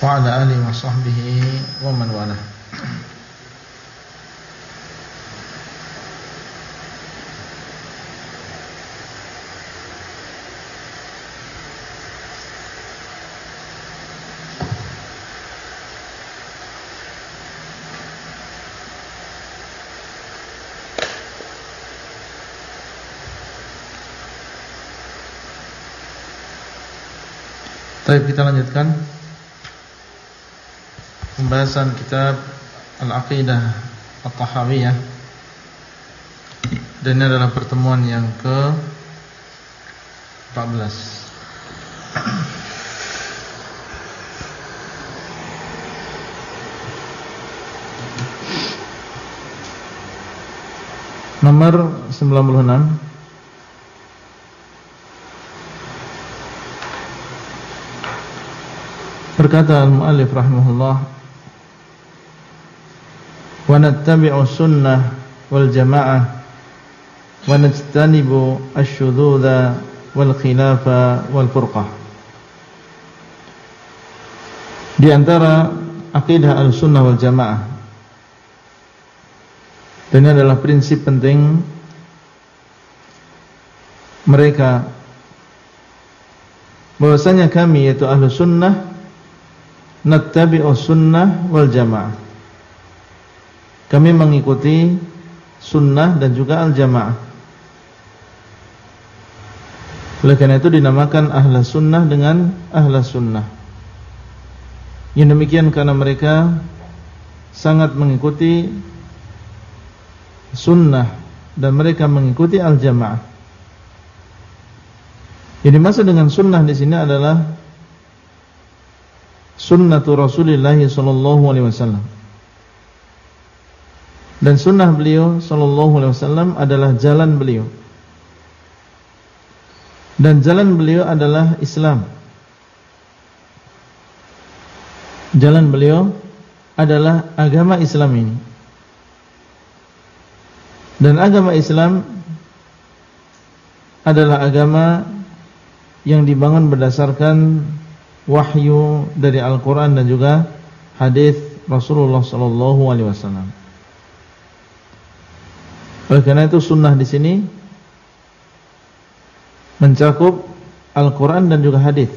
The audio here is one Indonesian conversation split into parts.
wa ala alihi wa sahbihi wa man walah. Baik, kita lanjutkan pembahasan kitab Al-Aqidah At-Tahawiyah. Dan ini adalah pertemuan yang ke-14. Nomor 96. Berkata al-muallif rahimahullah, wa nattabi'u sunnah wal jamaah wa najtanibu asy-syududha wal khilafa wal furqah. Di antara akidah al-sunnah wal jamaah, dan ini adalah prinsip penting mereka, bahwasanya kami yaitu ahlu sunnah nattabi'u sunnah wal jamaah, kami mengikuti sunnah dan juga al-jamaah. Oleh karena itu dinamakan ahla sunnah dengan ahla sunnah. Yang demikian karena mereka sangat mengikuti sunnah dan mereka mengikuti al-jamaah. Yang dimaksud dengan sunnah di sini adalah sunnatu Rasulillah sallallahu alaihi wasallam. Dan sunnah beliau sallallahu alaihi wasallam adalah jalan beliau. Dan jalan beliau adalah Islam. Jalan beliau adalah agama Islam ini. Dan agama Islam adalah agama yang dibangun berdasarkan wahyu dari Al-Quran dan juga hadis Rasulullah sallallahu alaihi wasallam. Oleh karena itu sunnah di sini mencakup Al-Quran dan juga hadis.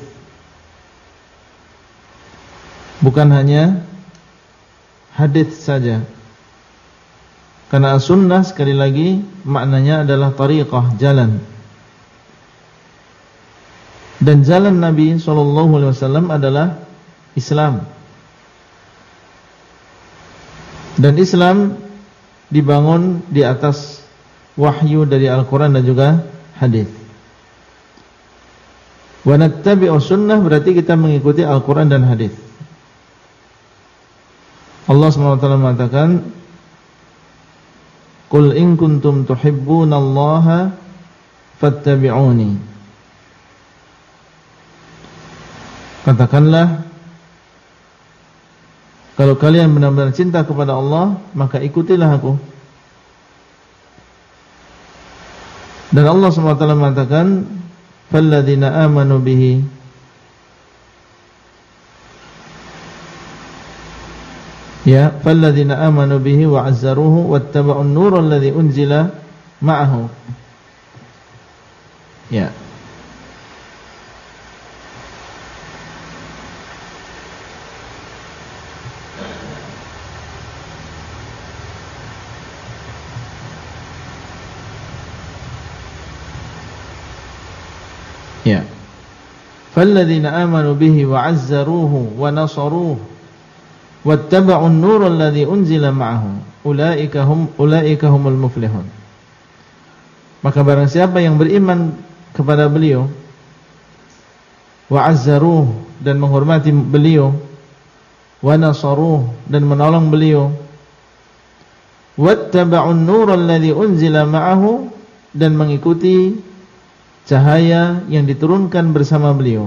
Bukan hanya hadis saja. Karena sunnah sekali lagi maknanya adalah tariqah, jalan. Dan jalan Nabi SAW adalah Islam. Dan Islam dibangun di atas wahyu dari Al-Quran dan juga hadis. Wa nattabi'u sunnah berarti kita mengikuti Al-Quran dan hadis. Allah SWT mengatakan, qul in kuntum tuhibbunallaha fattabi'uni. Katakanlah, kalau kalian benar-benar cinta kepada Allah, maka ikutilah aku. Dan Allah SWT mengatakan, falladzina amanu bihi, ya, falladzina amanu bihi wa azzaruhu wattaba'un nura alladzi unzila ma'ahu. Ya. Ya. Falladzina amanu bihi wa 'azzaruhu wa nasaruhu wattaba'un nura alladzi unzila ma'ahu ulaika humul muflihun. Maka barang siapa yang beriman kepada beliau, wa 'azzaruhu dan menghormati beliau, wa nasaruhu dan menolong beliau, wattaba'un nura alladzi unzila ma'ahu dan mengikuti cahaya yang diturunkan bersama beliau.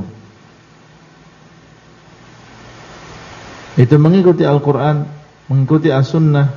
Itu mengikuti Al-Quran, mengikuti As-Sunnah.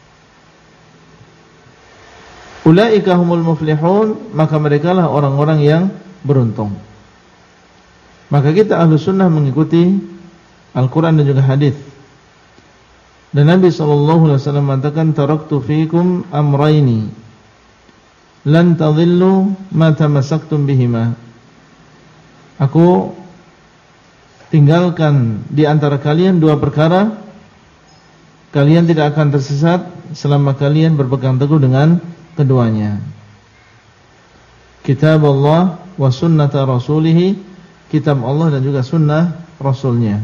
Ulaika humul muflihun, maka merekalah orang-orang yang beruntung. Maka kita ahlu sunnah mengikuti Al-Quran dan juga hadis. Dan Nabi SAW mengatakan, taraktu fikum amrayni lan tadhillu ma tamassaktum bihima. Aku tinggalkan di antara kalian dua perkara, kalian tidak akan tersesat selama kalian berpegang teguh dengan keduanya. Kitab Allah wa sunnata rasulih, kitab Allah dan juga sunnah Rasulnya.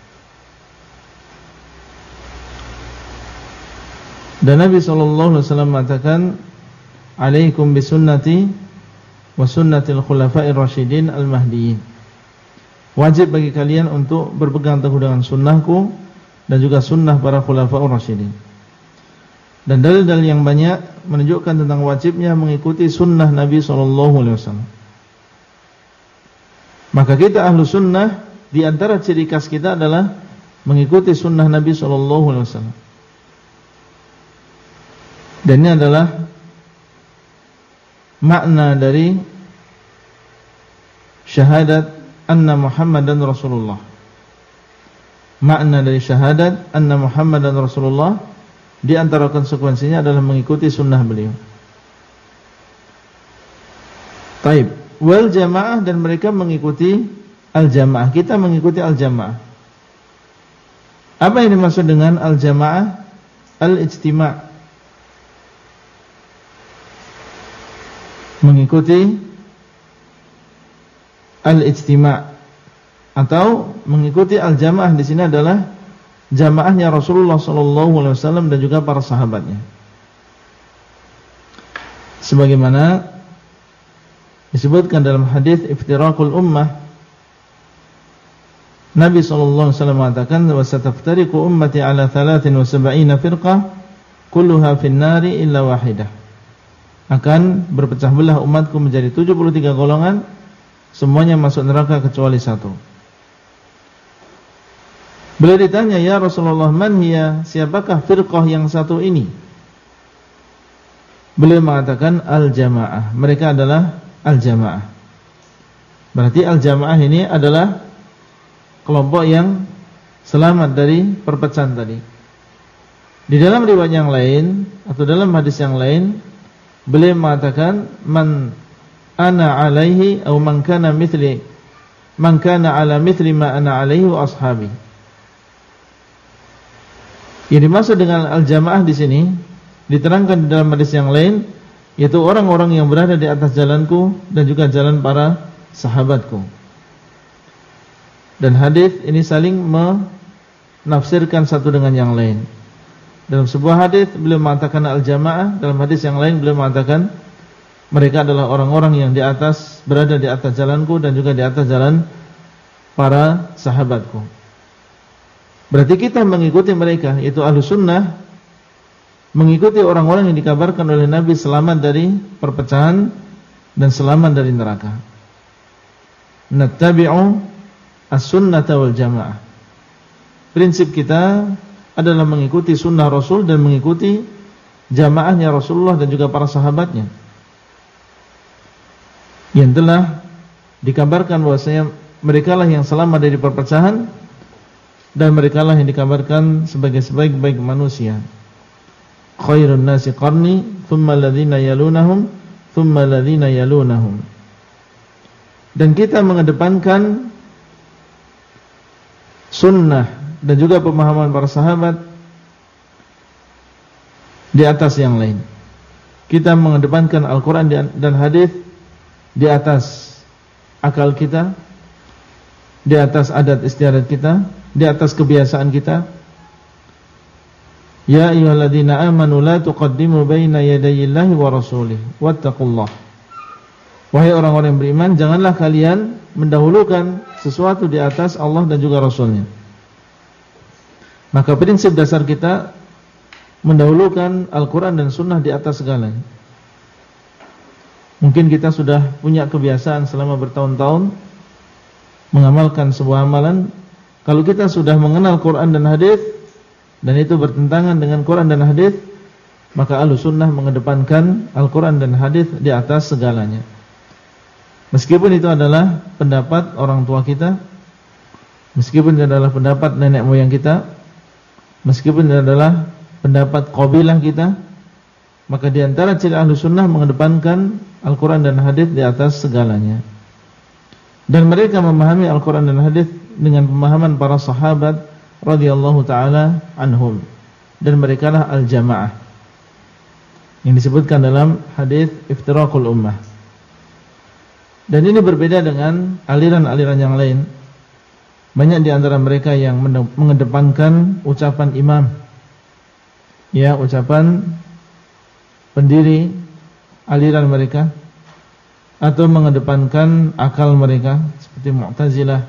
Dan Nabi SAW mengatakan, alaikum bisunnati wa sunnatil khulafa'ir rasyidin al-mahdiyyin. Wajib bagi kalian untuk berpegang teguh dengan sunnahku dan juga sunnah para khulafa'ur rasyidin. Dan dalil-dalil yang banyak menunjukkan tentang wajibnya mengikuti sunnah Nabi SAW. Maka kita ahlu sunnah, di antara ciri khas kita adalah mengikuti sunnah Nabi SAW. Dan ini adalah makna dari syahadat anna Muhammadan Rasulullah. Makna dari syahadat anna Muhammadan Rasulullah, di antara konsekuensinya adalah mengikuti sunnah beliau. Taib. Wal jamaah, dan mereka mengikuti al-jamaah. Kita mengikuti al-jamaah. Apa yang dimaksud dengan al-jamaah? Al-ijtima'. Mengikuti al-ijtima' atau mengikuti al-jamaah di sini adalah jamaahnya Rasulullah SAW dan juga para sahabatnya. Sebagaimana disebutkan dalam hadis iftiraqul ummah, Nabi SAW mengatakan, wa sataftariqu ummati ala 73 firqah kulluha fin nari illa wahidah. Akan berpecah belah umatku menjadi 73 golongan, semuanya masuk neraka kecuali satu. Beliau ditanya, ya Rasulullah, man hiya, siapakah firqah yang satu ini? Beliau mengatakan al-jamaah, mereka adalah al-jamaah. Berarti al-jamaah ini adalah kelompok yang selamat dari perpecahan tadi. Di dalam riwayat yang lain atau dalam hadis yang lain, beliau mengatakan, man ana alaihi atau man kana ala mithli ma ana alaihi wa ashabi. Yang dimaksud dengan al-jamaah di sini diterangkan di dalam hadis yang lain, yaitu orang-orang yang berada di atas jalanku dan juga jalan para sahabatku. Dan hadis ini saling menafsirkan satu dengan yang lain. Dalam sebuah hadis beliau mengatakan al-jamaah, dalam hadis yang lain beliau mengatakan mereka adalah orang-orang yang berada di atas jalanku dan juga di atas jalan para sahabatku. Berarti kita mengikuti mereka, yaitu Ahlus Sunnah, mengikuti orang-orang yang dikabarkan oleh Nabi selamat dari perpecahan dan selamat dari neraka. Nattabi'u as-sunnata wal jamaah. Prinsip kita adalah mengikuti sunnah Rasul dan mengikuti jamaahnya Rasulullah dan juga para sahabatnya, yang telah dikabarkan bahwasanya merekalah yang selamat dari perpecahan dan merekalah yang dikabarkan sebagai sebaik-baik manusia. Khairun nasi qarni, thumma alladhina yalunahum, thumma alladhina yalunahum. Dan kita mengedepankan sunnah dan juga pemahaman para sahabat di atas yang lain. Kita mengedepankan Al-Quran dan hadis di atas akal kita, di atas adat istiadat kita, di atas kebiasaan kita. Ya ayyuhalladzina amanu la tuqaddimu baina yadayillahi wa rasulih wattaqullah. Wahai orang-orang yang beriman, janganlah kalian mendahulukan sesuatu di atas Allah dan juga Rasulnya. Maka prinsip dasar kita mendahulukan Al-Quran dan Sunnah di atas segalanya. Mungkin kita sudah punya kebiasaan selama bertahun-tahun mengamalkan sebuah amalan. Kalau kita sudah mengenal Quran dan hadis dan itu bertentangan dengan Quran dan hadis, maka Ahlus Sunnah mengedepankan Al-Quran dan hadis di atas segalanya. Meskipun itu adalah pendapat orang tua kita, meskipun ini adalah pendapat nenek moyang kita, meskipun ini adalah pendapat qabilah kita, maka di antara ciri ahlu sunnah mengedepankan Al-Quran dan hadis di atas segalanya. Dan mereka memahami Al-Quran dan hadis dengan pemahaman para sahabat radhiyallahu taala anhum, dan merekalah al-jamaah yang disebutkan dalam hadis iftiraqul ummah. Dan ini berbeda dengan aliran-aliran yang lain. Banyak di antara mereka yang mengedepankan ucapan imam, ya, ucapan pendiri aliran mereka, atau mengedepankan akal mereka seperti Mu'tazilah,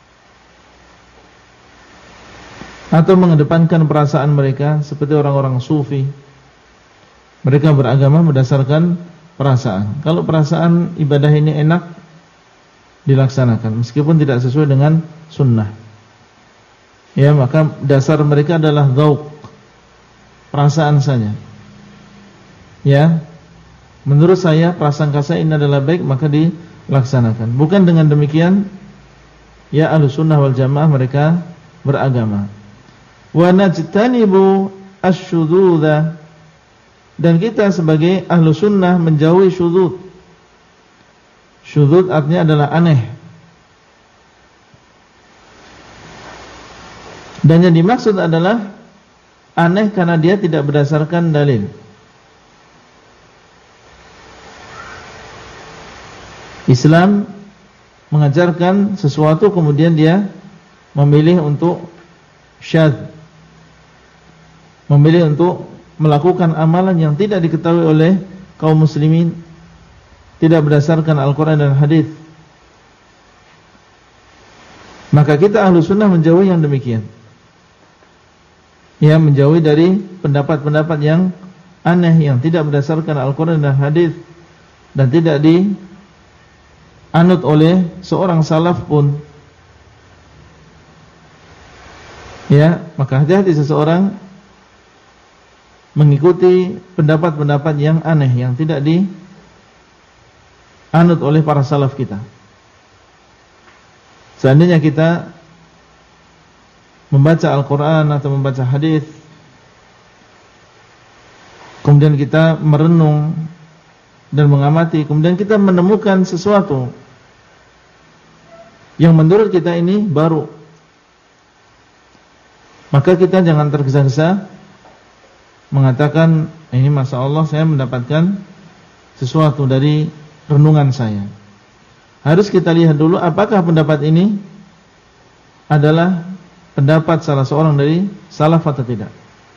atau mengedepankan perasaan mereka seperti orang-orang sufi. Mereka beragama berdasarkan perasaan. Kalau perasaan ibadah ini enak, dilaksanakan meskipun tidak sesuai dengan sunnah, ya, maka dasar mereka adalah dzauq, perasaan saja. Ya, menurut saya prasangka saya ini adalah baik, maka dilaksanakan. Bukan dengan demikian ya Ahlus Sunnah wal Jamaah mereka beragama. Wa najtanibu asy-syudzudza, dan kita sebagai Ahlus Sunnah menjauhi syudzud. Syudzud artinya adalah aneh. Dan yang dimaksud adalah aneh karena dia tidak berdasarkan dalil. Islam mengajarkan sesuatu kemudian dia memilih untuk syadz, memilih untuk melakukan amalan yang tidak diketahui oleh kaum muslimin, tidak berdasarkan Al-Quran dan hadis. Maka kita ahlu sunnah menjauhi yang demikian, ya, menjauhi dari pendapat-pendapat yang aneh, yang tidak berdasarkan Al-Quran dan hadis, dan tidak dianut oleh seorang salaf pun. Ya, maka hati-hati seseorang mengikuti pendapat-pendapat yang aneh, yang tidak dianut oleh para salaf kita. Seandainya kita membaca Al-Quran atau membaca hadis, kemudian kita merenung dan mengamati, kemudian kita menemukan sesuatu yang menurut kita ini baru, maka kita jangan tergesa-gesa mengatakan, ini Masya Allah saya mendapatkan sesuatu dari renungan saya. Harus kita lihat dulu apakah pendapat ini adalah pendapat salah seorang dari salaf atau tidak.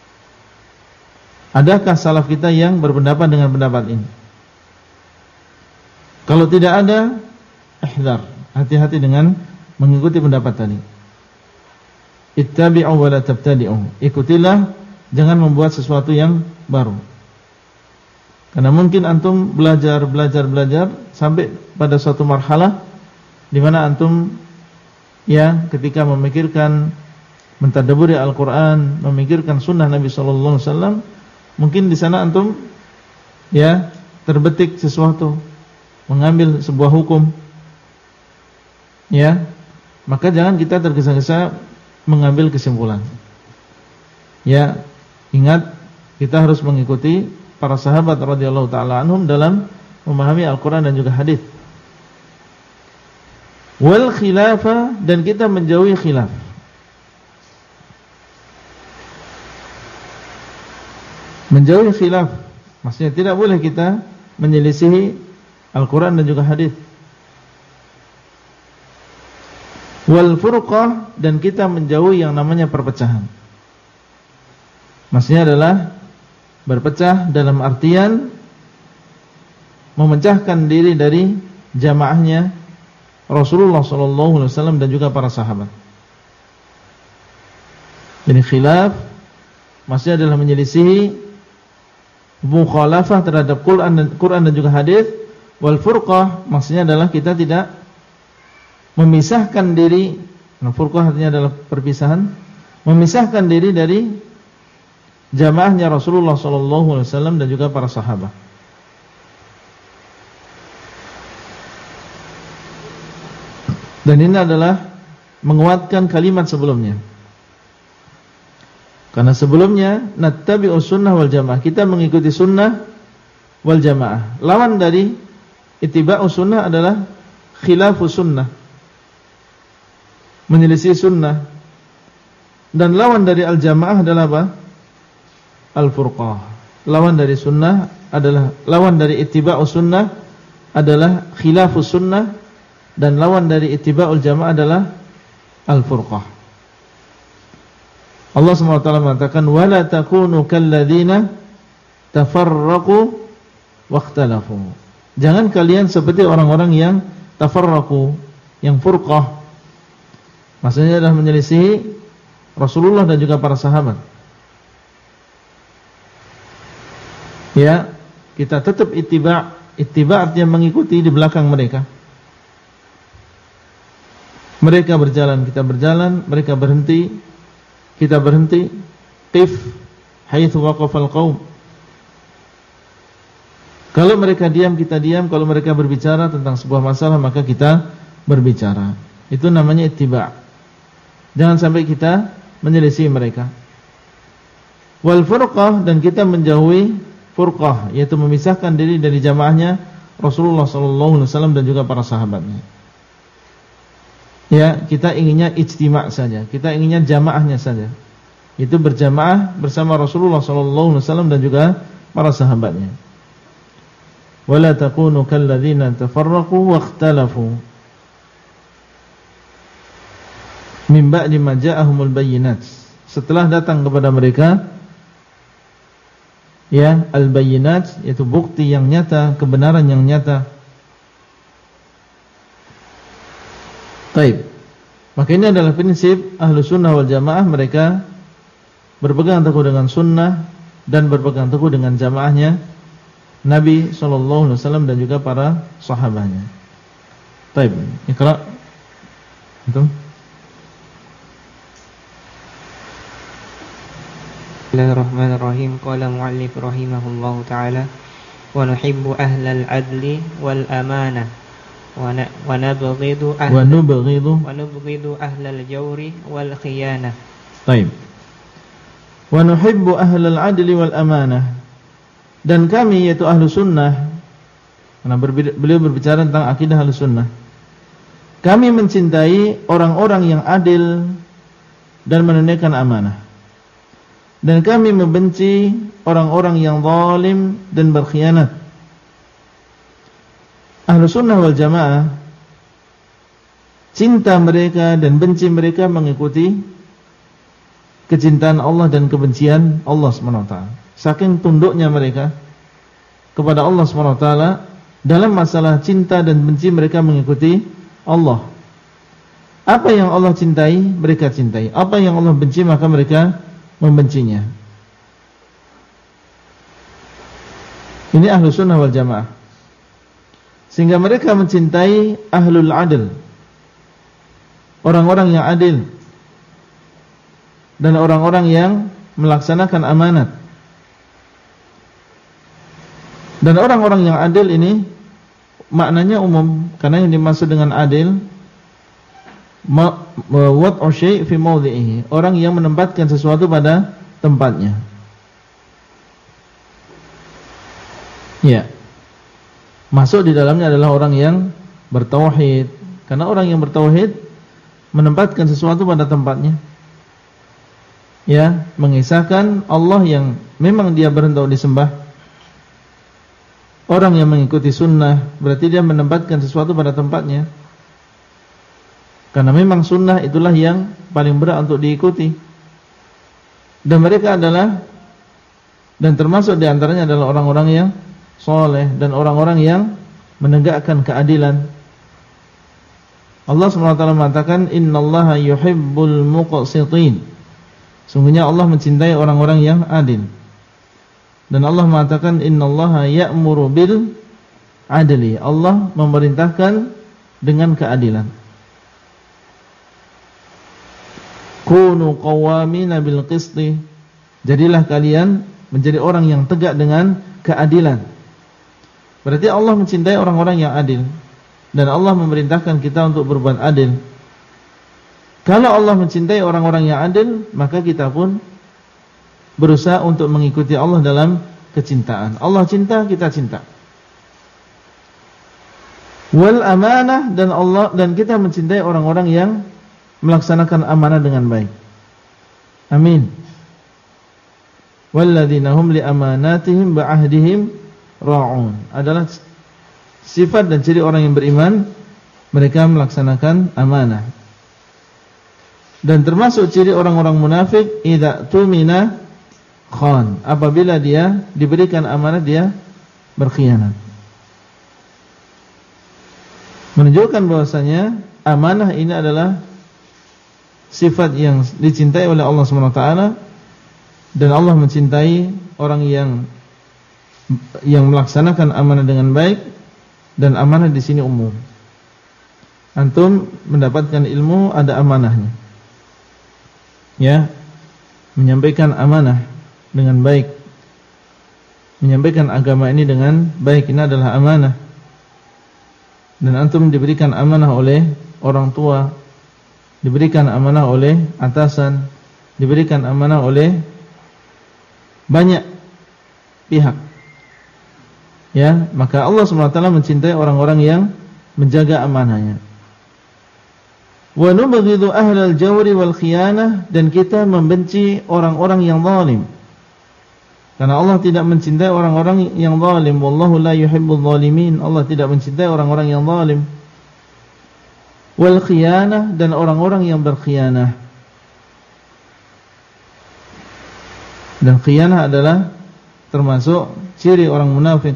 Adakah salaf kita yang berpendapat dengan pendapat ini? Kalau tidak ada, ihdar, hati-hati dengan mengikuti pendapat tadi. Ittabi'u wa la tabtadi'u, ikutilah, jangan membuat sesuatu yang baru. Karena mungkin antum belajar sampai pada suatu marhalah di mana antum, ya, ketika memikirkan, mentadabburi Al-Quran, memikirkan sunnah Nabi sallallahu alaihi wasallam, mungkin di sana antum, ya, terbetik sesuatu, mengambil sebuah hukum, ya, maka jangan kita tergesa-gesa mengambil kesimpulan. Ya, ingat, kita harus mengikuti para sahabat radhiyallahu taala anhum dalam memahami Al-Quran dan juga hadis. Wal khilafah, dan kita menjauhi khilaf. Menjauhi khilaf maksudnya tidak boleh kita menyelisihi Al-Quran dan juga hadis. Wal furqah, dan kita menjauhi yang namanya perpecahan. Maksudnya adalah berpecah dalam artian memecahkan diri dari jamaahnya Rasulullah SAW dan juga para sahabat. Jadi khilaf maksudnya adalah menyelisihi, mukhalafah terhadap Quran dan juga hadis. Wal furqah maksudnya adalah kita tidak memisahkan diri. Nah, furqah artinya adalah perpisahan, memisahkan diri dari jamaahnya Rasulullah SAW dan juga para sahabat. Dan ini adalah menguatkan kalimat sebelumnya. Karena sebelumnya nattabi'us sunnah wal jamaah, kita mengikuti sunnah wal jamaah. Lawan dari ittiba'us sunnah adalah khilafus sunnah, menyelisih sunnah. Dan lawan dari al jamaah adalah apa? Al furqah. Lawan dari sunnah adalah, lawan dari ittiba'us sunnah adalah khilafus sunnah, dan lawan dari ittiba'ul jamaah adalah al furqah. Allah SWT mengatakan wala takunu kalladzina tafarraqu wakhtalafu. Jangan kalian seperti orang-orang yang tafarraqu, yang furqah. Maksudnya adalah menyelisihi Rasulullah dan juga para sahabat. Ya, kita tetap ittiba'. Ittiba' artinya mengikuti di belakang mereka. Mereka berjalan, kita berjalan, mereka berhenti, kita berhenti. Qif haitsu waqafal qaum. Kalau mereka diam, kita diam. Kalau mereka berbicara tentang sebuah masalah, maka kita berbicara. Itu namanya ittiba'. Jangan sampai kita menyelisih mereka. Wal furqah, dan kita menjauhi furqah, yaitu memisahkan diri dari jamaahnya Rasulullah SAW dan juga para sahabatnya. Ya, kita inginnya ijtima' saja, kita inginnya jamaahnya saja, itu berjamaah bersama Rasulullah SAW dan juga para sahabatnya. Wala takunu kalladzina tafarraqu wakhtalafu min ba'di ma ja'ahumul bayyinat. Setelah datang kepada mereka ya al-bayyinat, yaitu bukti yang nyata, kebenaran yang nyata. Baik. Maka ini adalah prinsip ahlu sunnah wal jamaah. Mereka berpegang teguh dengan sunnah dan berpegang teguh dengan jamaahnya Nabi SAW dan juga para sahabatnya. Baik, Iqra. Itu. Bismillahirrahmanirrahim. Qala mu'allif rahimahullahu ta'ala wa nuhibbu ahlal adli wal amanah wa nubghidu ahlal jawri wal khiyanah. Baik. Wa nuhibbu ahlal adli wal amanah, dan kami yaitu ahlu sunnah, karena beliau berbicara tentang akidah ahlu sunnah, kami mencintai orang-orang yang adil dan menunaikan amanah, dan kami membenci orang-orang yang zalim dan berkhianat. Ahlu sunnah wal jamaah, cinta mereka dan benci mereka mengikuti kecintaan Allah dan kebencian Allah SWT. Saking tunduknya mereka kepada Allah SWT, dalam masalah cinta dan benci mereka mengikuti Allah. Apa yang Allah cintai, mereka cintai. Apa yang Allah benci, maka mereka membencinya. Ini ahlu sunnah wal jamaah. Sehingga mereka mencintai ahlul adl, orang-orang yang adil, dan orang-orang yang melaksanakan amanat. Dan orang-orang yang adil ini maknanya umum, karena yang dimaksud dengan adil wad'u syai' fi mawdhi'ihi, orang yang menempatkan sesuatu pada tempatnya. Ya. Masuk di dalamnya adalah orang yang bertauhid, karena orang yang bertauhid menempatkan sesuatu pada tempatnya. Ya, mengisahkan Allah yang memang dia berhak disembah. Orang yang mengikuti sunnah berarti dia menempatkan sesuatu pada tempatnya, karena memang sunnah itulah yang paling berat untuk diikuti. Dan mereka adalah, dan termasuk di antaranya adalah orang-orang yang soleh dan orang-orang yang menegakkan keadilan. Allah SWT mengatakan innallaha yuhibbul muqsitin. Sungguhnya Allah mencintai orang-orang yang adil. Dan Allah mengatakan innallaha ya'muru bil adli. Allah memerintahkan dengan keadilan. Kunu qawwamina bil qisti. Jadilah kalian menjadi orang yang tegak dengan keadilan. Berarti Allah mencintai orang-orang yang adil, dan Allah memerintahkan kita untuk berbuat adil. Kalau Allah mencintai orang-orang yang adil, maka kita pun berusaha untuk mengikuti Allah dalam kecintaan. Allah cinta, kita cinta. Wal amanah, dan kita mencintai orang-orang yang melaksanakan amanah dengan baik. Amin. Walladzina hum li amanatihim wa ahdihim ra'un. Adalah sifat dan ciri orang yang beriman, mereka melaksanakan amanah. Dan termasuk ciri orang-orang munafik, idza tumina khan. Apabila dia diberikan amanah, dia berkhianat. Menunjukkan bahwasanya amanah ini adalah sifat yang dicintai oleh Allah SWT, dan Allah mencintai orang yang melaksanakan amanah dengan baik. Dan amanah di sini umum. Antum mendapatkan ilmu, ada amanahnya. Ya, menyampaikan amanah dengan baik, menyampaikan agama ini dengan baik, ini adalah amanah. Dan antum diberikan amanah oleh orang tua, diberikan amanah oleh atasan, diberikan amanah oleh banyak pihak. Ya, maka Allah SWT mencintai orang-orang yang menjaga amanahnya. Wa nubghidu ahlal jawri wal khiyanah, dan kita membenci orang-orang yang zalim. Karena Allah tidak mencintai orang-orang yang zalim. Wallahu la yuhibbul zalimin. Allah tidak mencintai orang-orang yang zalim. Wal khiyanah, dan orang-orang yang berkhianah. Dan khiyanah adalah termasuk ciri orang munafik.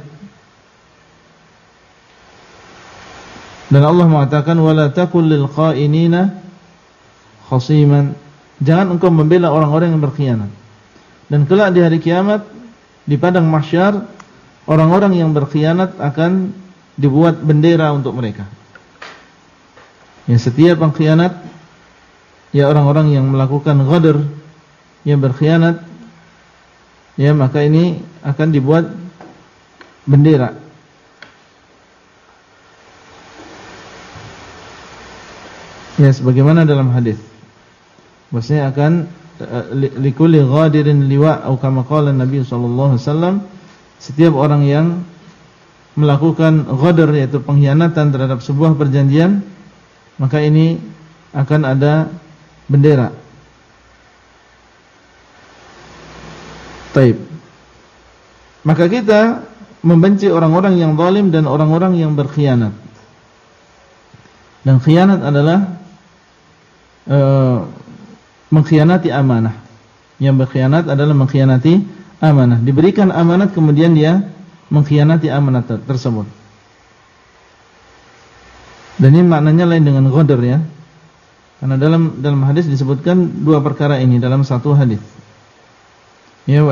Dan Allah mengatakan wala takul lil qa'inina khasiman. Jangan engkau membela orang-orang yang berkhianat. Dan kelak di hari kiamat, di padang mahsyar, orang-orang yang berkhianat akan dibuat bendera untuk mereka. Ya, setiap pengkhianat, ya orang-orang yang melakukan ghadr, yang berkhianat, ya maka ini akan dibuat bendera. Ya, sebagaimana dalam hadis, maksudnya akan likulli ghadirin liwa, atau kama qala Nabi sallallahu alaihi wasallam, setiap orang yang melakukan ghadr, yaitu pengkhianatan terhadap sebuah perjanjian, maka ini akan ada bendera. Taib. Maka kita membenci orang-orang yang zalim dan orang-orang yang berkhianat. Dan khianat adalah mengkhianati amanah. Yang berkhianat adalah mengkhianati amanah. Diberikan amanat kemudian dia mengkhianati amanat tersebut. Dan ini maknanya lain dengan ghadr, ya. Karena dalam hadis disebutkan dua perkara ini dalam satu hadis. Ya, wa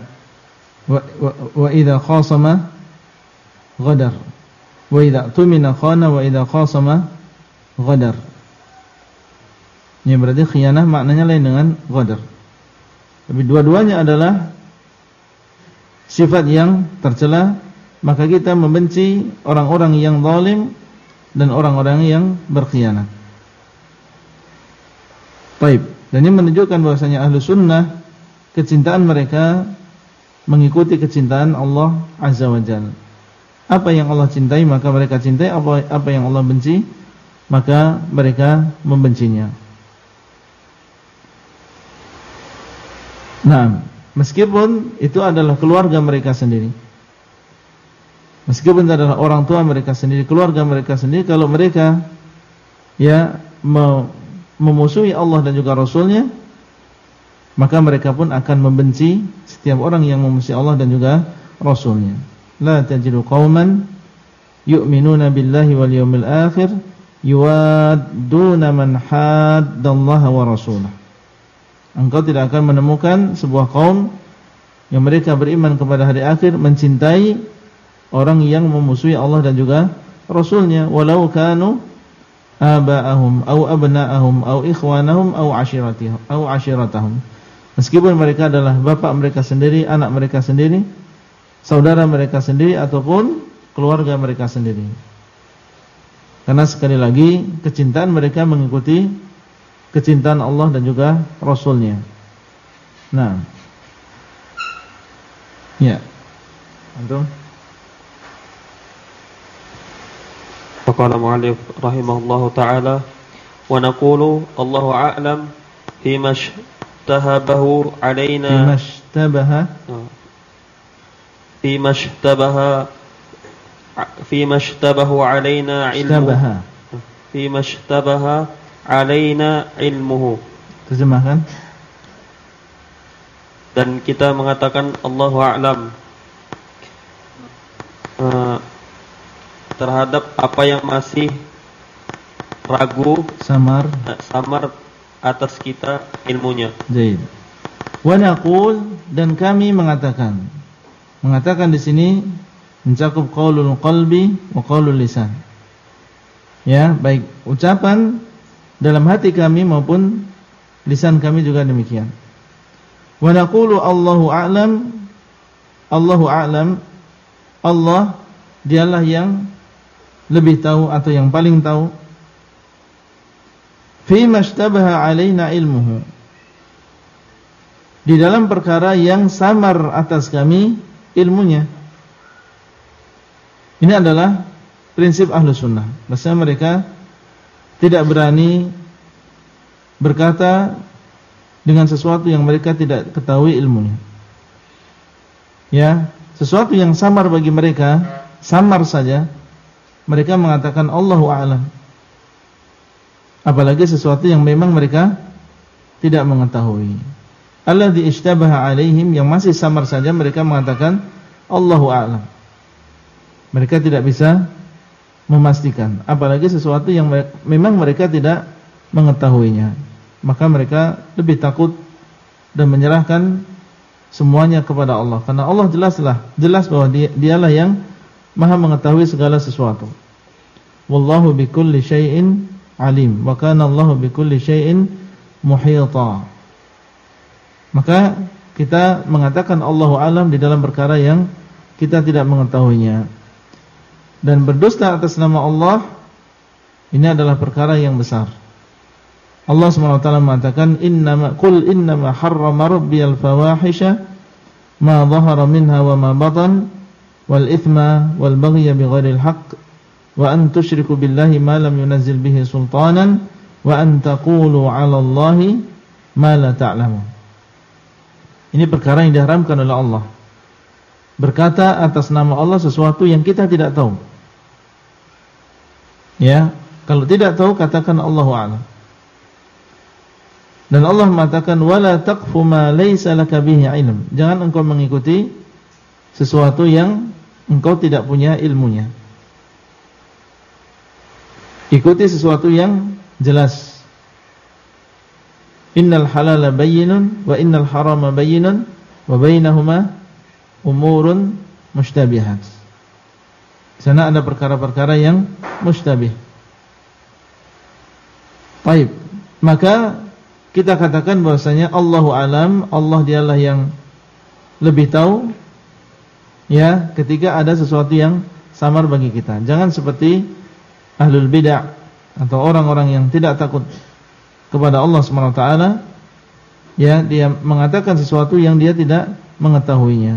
idza khasama ghadar, wa idza tumina khana, wa idza khasama ghadar. Ini berarti khianah maknanya lain dengan ghadar. Tapi dua-duanya adalah sifat yang tercela. Maka kita membenci orang-orang yang zalim dan orang-orang yang berkhianat. Baik. Dan ini menunjukkan bahwasanya ahlu sunnah, kecintaan mereka mengikuti kecintaan Allah Azza wa Jalla. Apa yang Allah cintai maka mereka cintai, apa yang Allah benci maka mereka membencinya. Nah, meskipun itu adalah keluarga mereka sendiri, meskipun itu adalah orang tua mereka sendiri, keluarga mereka sendiri, kalau mereka ya memusuhi Allah dan juga Rasulnya, maka mereka pun akan membenci setiap orang yang memusuhi Allah dan juga Rasulnya. La tajidu qauman yu'minuna billahi wal yawmil akhir yuwadduna man haddallaha wa rasulahu. Engkau tidak akan menemukan sebuah kaum yang mereka beriman kepada hari akhir mencintai orang yang memusuhi Allah dan juga Rasulnya, walau kanu aba'ahum au abna'ahum au ikhwanahum au ashiratahum. Meskipun mereka adalah bapak mereka sendiri, anak mereka sendiri, saudara mereka sendiri, ataupun keluarga mereka sendiri. Karena sekali lagi kecintaan mereka mengikuti kecintaan Allah dan juga Rasulnya. Nah, ya, antum. Faqala mu'allif rahimahullahu ta'ala wa naqulu Allahu a'lam fima ishtabahu alaina fima ishtabahu alaina ilmuhu fima ishtabaha alaina ilmuhu. Terjemahkan. Dan kita mengatakan Allahu a'lam terhadap apa yang masih ragu, samar atas kita ilmunya. Jaid. Wa naqul, dan kami mengatakan di sini mencakup qaulul qalbi wa qaulul lisan. Ya, baik ucapan dalam hati kami maupun lisan kami juga demikian. Wa naqulu Allahu a'lam, Allah dialah yang lebih tahu atau yang paling tahu. Fi mashtabaha alaina ilmuhu, di dalam perkara yang samar atas kami ilmunya. Ini adalah prinsip ahlu sunnah. Maksudnya mereka tidak berani berkata dengan sesuatu yang mereka tidak ketahui ilmunya. Ya, sesuatu yang samar bagi mereka, samar saja mereka mengatakan Allahu a'lam. Apalagi sesuatu yang memang mereka tidak mengetahui. Alladzi ishtabaha alaihim, yang masih samar saja mereka mengatakan Allahu a'lam. Mereka tidak bisa memastikan, apalagi sesuatu yang memang mereka tidak mengetahuinya. Maka mereka lebih takut dan menyerahkan semuanya kepada Allah, karena Allah jelas bahwa dialah yang Maha mengetahui segala sesuatu. Wallahu bikulli syai'in alim, wa kana Allahu bikulli syai'in muhita. Maka kita mengatakan Allahu alam di dalam perkara yang kita tidak mengetahuinya. Dan berdusta atas nama Allah ini adalah perkara yang besar. Allah SWT mengatakan qul innama harrama rabbiyal fawahisha ma dhahara minha wa ma batan wal ithma wal baghya bighairil haqq wa an tusyriku billahi ma lam yunazzil bihi sultanan wa an taqulu 'ala Allahi ma la ta'lamun. Ini perkara yang diharamkan oleh Allah. Berkata atas nama Allah sesuatu yang kita tidak tahu. Ya, kalau tidak tahu katakan Allahu a'lam. Dan Allah mengatakan wala taqfu ma laysa laka bihi ilm. Jangan engkau mengikuti sesuatu yang engkau tidak punya ilmunya. Ikuti sesuatu yang jelas. Innal halala bayyinun wa innal harama bayyinun wa bainahuma umurun mushtabihat. Di sana ada perkara-perkara yang mustabih. Baik, maka kita katakan bahwasanya Allahu alam, Allah dialah yang lebih tahu. Ya, ketika ada sesuatu yang samar bagi kita. Jangan seperti ahlul bid'ah atau orang-orang yang tidak takut kepada Allah Subhanahu wa taala, ya, dia mengatakan sesuatu yang dia tidak mengetahuinya.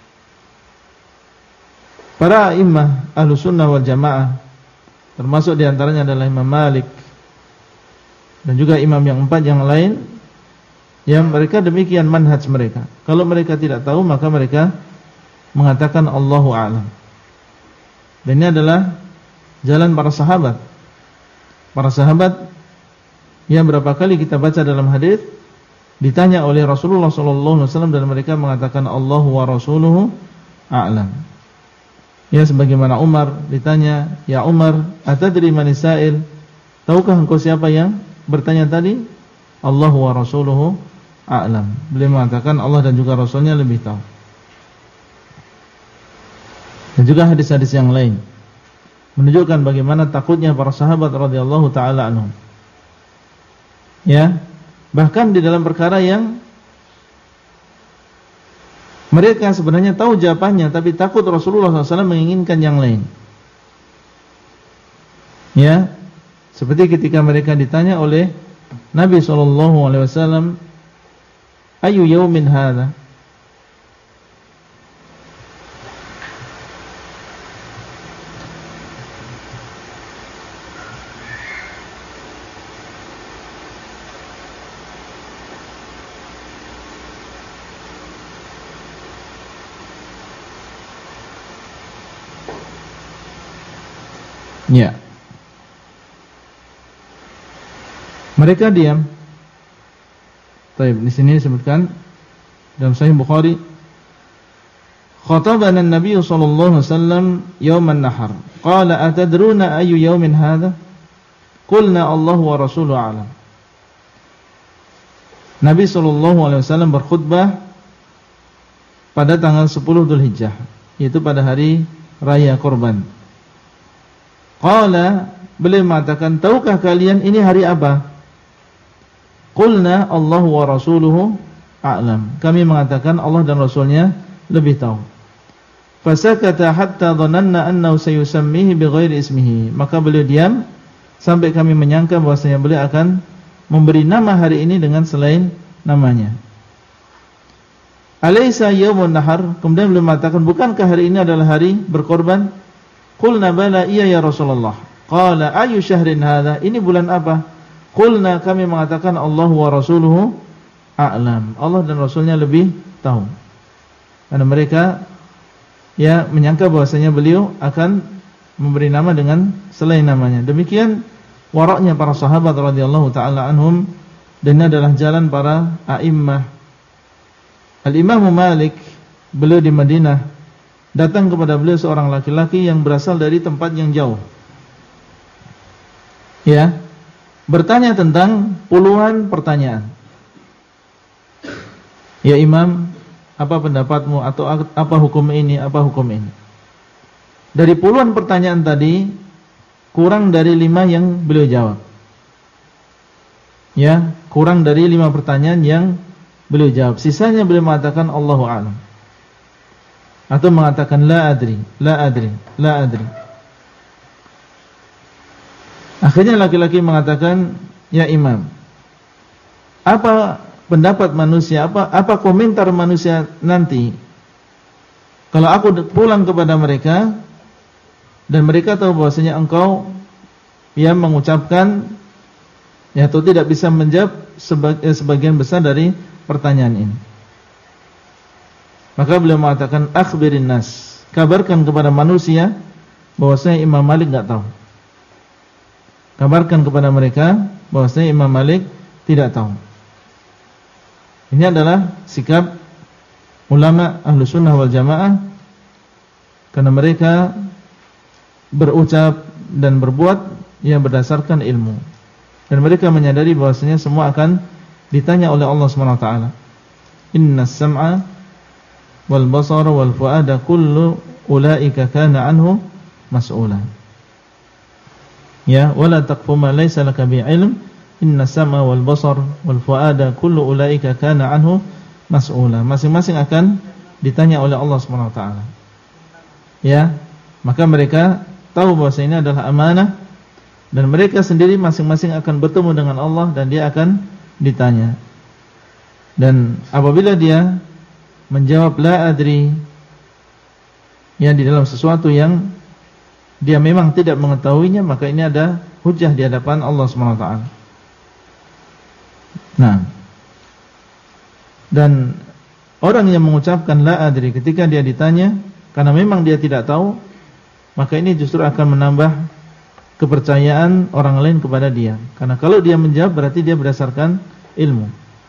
Para imam Ahlus Sunnah wal Jamaah, termasuk di antaranya adalah Imam Malik dan juga imam yang 4 yang lain, yang mereka demikian manhaj mereka. Kalau mereka tidak tahu maka mereka mengatakan Allahu a'lam. Dan ini adalah jalan para sahabat. Para sahabat yang berapa kali kita baca dalam hadis ditanya oleh Rasulullah sallallahu alaihi wasallam dan mereka mengatakan Allahu wa rasuluhu a'lam. Ya, sebagaimana Umar ditanya, "Ya Umar, atadri man sa'il?" Tahukah engkau siapa yang bertanya tadi? Allahu wa rasuluhu a'lam. Beliau mengatakan Allah dan juga Rasulnya lebih tahu. Dan juga hadis-hadis yang lain menunjukkan bagaimana takutnya para sahabat radhiyallahu taala anhum. Ya, bahkan di dalam perkara yang mereka sebenarnya tahu jawabannya, tapi takut Rasulullah SAW menginginkan yang lain. Ya, seperti ketika mereka ditanya oleh Nabi SAW, ayu yaumin hadha? Ya. Mereka diam. Baik, di sini disebutkan dalam Sahih Bukhari, khatabana an-nabiy sallallahu alaihi wasallam yauman nahar. Qala atadruna ayu yaumin hadha? Qulna Allah wa rasuluhu a'lam. Nabi sallallahu alaihi wasallam berkhutbah pada tanggal 10 Dzulhijjah, yaitu pada hari raya Kurban. Qala, beliau mengatakan, tahukah kalian ini hari apa? Qulna Allahu wa rasuluhu a'lam. Kami mengatakan Allah dan Rasulnya lebih tahu. Fasakata hatta dhananna annahu sayusammihi bighairi ismihi. Maka beliau diam sampai kami menyangka bahwasanya beliau akan memberi nama hari ini dengan selain namanya. Alaysa yaumun nahar? Kemudian beliau mengatakan, bukankah hari ini adalah hari berkorban? Qulna bala, iya ya Rasulullah. Qala ayu syahrin hadha? Ini bulan apa? Qulna, kami mengatakan Allah wa rasuluhu a'lam. Allah dan Rasulnya lebih tahu. Karena mereka menyangka bahwasanya beliau akan memberi nama dengan selain namanya. Demikian waraknya para sahabat radhiyallahu taala anhum, dan ini adalah jalan para a'immah. Al-Imam Malik, beliau di Madinah, datang kepada beliau seorang laki-laki yang berasal dari tempat yang jauh. Bertanya tentang puluhan pertanyaan. Ya Imam, apa pendapatmu, atau apa hukum ini, apa hukum ini? Dari puluhan pertanyaan tadi, kurang dari 5 yang beliau jawab. Kurang dari 5 pertanyaan yang beliau jawab. Sisanya beliau mengatakan Allahu a'lam, atau mengatakan la adri. Akhirnya laki-laki mengatakan, ya Imam, apa pendapat manusia, apa komentar manusia nanti kalau aku pulang kepada mereka dan mereka tahu bahwasanya engkau mengucapkan atau tidak bisa menjawab sebagian besar dari pertanyaan ini. Maka beliau mengatakan, akhbirin nas, kabarkan kepada manusia bahwasanya Imam Malik enggak tahu. Kabarkan kepada mereka bahwasanya Imam Malik tidak tahu. Ini adalah sikap ulama Ahlus Sunnah wal Jamaah, karena mereka berucap dan berbuat yang berdasarkan ilmu, dan mereka menyadari bahwasanya semua akan ditanya oleh Allah Subhanahu wa taala. Innas sam'a wal basara wal fuada kullu ulaika kana anhu mas'ula. Wala taqfu ma laysa laka bi'ilm, inna sama wal basar wal fuada kullu ulaika kana anhu mas'ula. Masing-masing akan ditanya oleh Allah Subhanahu wa taala. Maka mereka tahu bahwa ini adalah amanah, dan mereka sendiri masing-masing akan bertemu dengan Allah dan dia akan ditanya. Dan apabila dia menjawab la adri, di dalam sesuatu yang dia memang tidak mengetahuinya, maka ini ada hujjah di hadapan Allah Subhanahu wa taala. Dan orang yang mengucapkan la adri ketika dia ditanya karena memang dia tidak tahu, maka ini justru akan menambah kepercayaan orang lain kepada dia. Karena kalau dia menjawab berarti dia berdasarkan ilmu.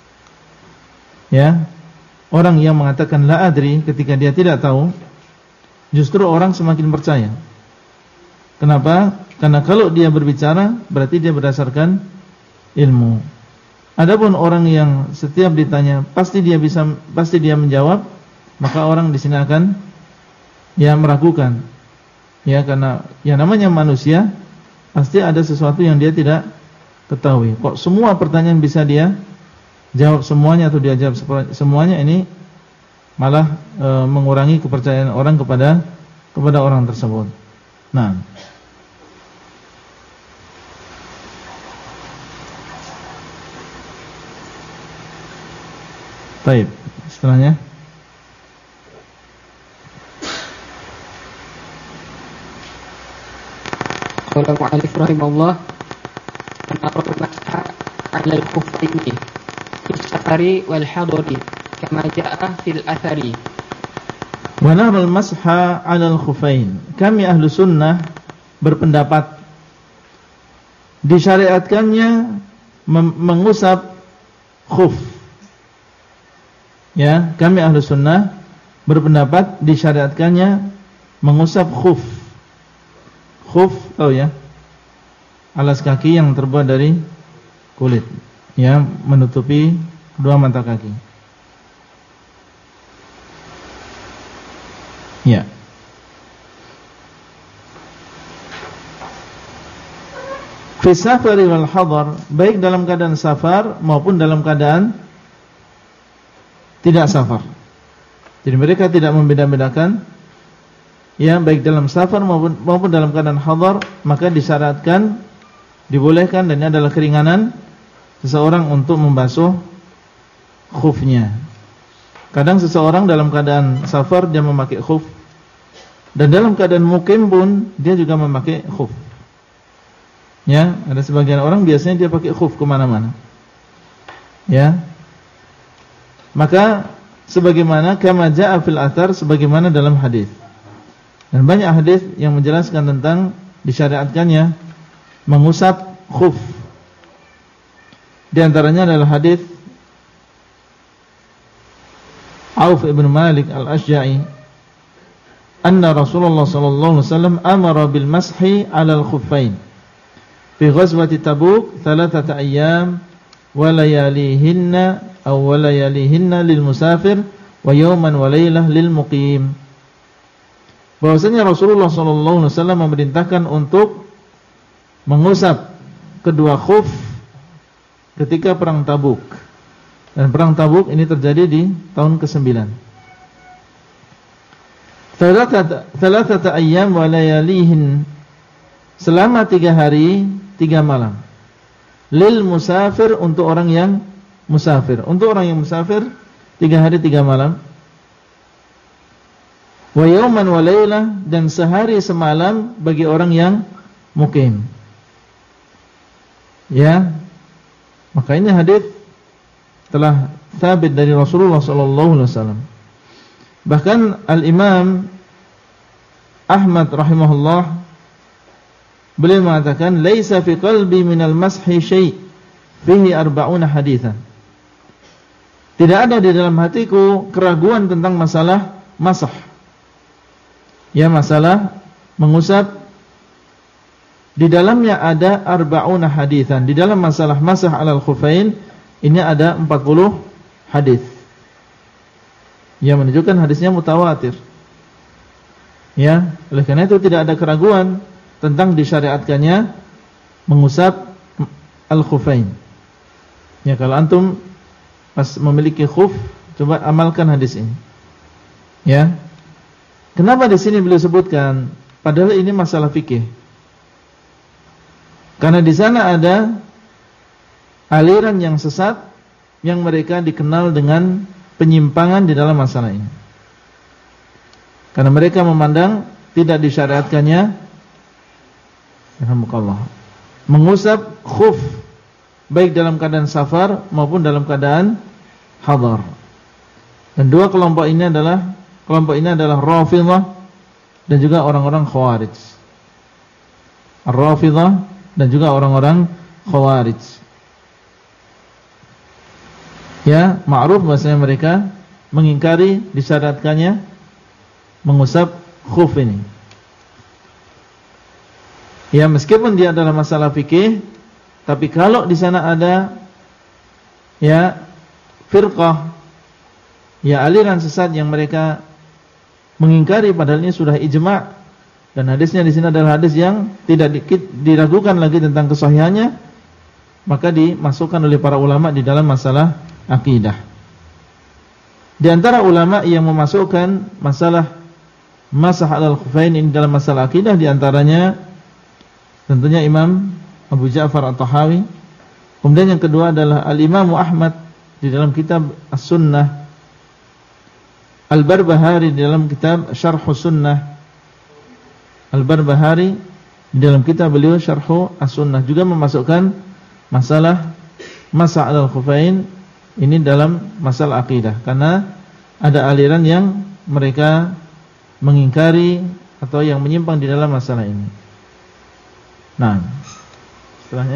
Orang yang mengatakan la adri ketika dia tidak tahu, justru orang semakin percaya. Kenapa? Karena kalau dia berbicara berarti dia berdasarkan ilmu. Adapun orang yang setiap ditanya pasti dia menjawab, maka orang di sini akan meragukan. Karena yang namanya manusia pasti ada sesuatu yang dia tidak ketahui. Kok semua pertanyaan bisa dia jawab semuanya atau dia jawab semuanya, ini malah mengurangi kepercayaan orang kepada orang tersebut. Baik, setelahnya qala mu'allif rahimahullah an-naru mas'a 'ala al-khuffaini fi safari wal hadari kama jaa'a fil athari. Wa naral masha 'ala al-khuffain. Kami ahlu sunnah berpendapat disyariatkannya mengusap khuf. Ya, kami ahlu sunnah berpendapat disyariatkannya mengusap khuf. Khuf, tahu ya, alas kaki yang terbuat dari kulit, ya, menutupi kedua mata kaki. Ya. Fi safari wal hadar, baik dalam keadaan safar maupun dalam keadaan tidak safar. Jadi mereka tidak membeda-bedakan, ya, baik dalam safar maupun dalam keadaan hadar, maka disyaratkan, dibolehkan, dan ini adalah keringanan seseorang untuk membasuh khufnya. Kadang seseorang dalam keadaan safar dia memakai khuf, dan dalam keadaan mukim pun dia juga memakai khuf. Ya, ada sebagian orang biasanya dia pakai khuf kemana-mana. Ya, maka sebagaimana kama jaa fil athar, sebagaimana dalam hadis. Dan banyak hadis yang menjelaskan tentang disyariatkannya mengusap khuf. Di antaranya adalah hadis Auf ibn Malik al-Ashja'i, anna Rasulullah sallallahu alaihi wasallam amara bil mashi 'ala al-khuffain fi ghazwati Tabuk 3 ayyam wa layalihinna aw wa layalihinna lil musafir wa yawman wa laylah lil muqim. Bahwasanya Rasulullah sallallahu alaihi wasallam memerintahkan untuk mengusap kedua khuf ketika perang Tabuk. Dan perang Tabuk ini terjadi di tahun ke-9. 3 ayyam wa layalihin, selama 3 hari 3 malam. Lil musafir, untuk orang yang musafir. Untuk orang yang musafir 3 hari 3 malam. Wa yawman wa laylah, dan sehari semalam bagi orang yang mukim. Ya, maka ini hadis telah sabit dari Rasulullah sallallahu alaihi wasallam. Bahkan Al-Imam Ahmad rahimahullah, beliau mengatakan laisa fi qalbi minal mashi syai' fihi 40 haditsan. Tidak ada di dalam hatiku keraguan tentang masalah masah. Ya, masalah mengusap, di dalamnya ada 40 haditsan. Di dalam masalah masah 'alal khuffain ini ada 40 hadis yang menunjukkan hadisnya mutawatir. Ya, oleh karena itu tidak ada keraguan tentang disyariatkannya mengusap al-khuffain. Ya, kalau antum pas memiliki khuf, coba amalkan hadis ini. Ya. Kenapa di sini beliau sebutkan? Padahal ini masalah fikih. Karena di sana ada aliran yang sesat yang mereka dikenal dengan penyimpangan di dalam masalah ini. Karena mereka memandang tidak disyariatkannya, alhamdulillah, mengusap khuf baik dalam keadaan safar maupun dalam keadaan hadar. Dan dua kelompok ini adalah Rafidhah dan juga orang-orang Khawarij. Ar-Rafidhah dan juga orang-orang Khawarij. Ya, ma'ruf bahasanya mereka mengingkari disyariatkannya mengusap khuf ini. Ya, meskipun dia adalah masalah fikih, tapi kalau di sana ada ya firqah, ya aliran sesat yang mereka mengingkari, padahal ini sudah ijma', dan hadisnya di sini adalah hadis yang tidak diragukan lagi tentang kesahihannya, maka dimasukkan oleh para ulama di dalam masalah akidah. Di antara ulama yang memasukkan masalah masah 'alal khuffain ini dalam masalah akidah, di antaranya tentunya Imam Abu Ja'far At-Tahawi. Kemudian yang kedua adalah Al-Imam Ahmad di dalam kitab As-Sunnah, Al-Barbahari di dalam kitab Syarh Sunnah, Al-Barbahari di dalam kitab beliau Syarh As-Sunnah juga memasukkan masalah masa' alal khufain ini dalam masalah akidah, karena ada aliran yang mereka mengingkari atau yang menyimpang di dalam masalah ini. Nah, setelahnya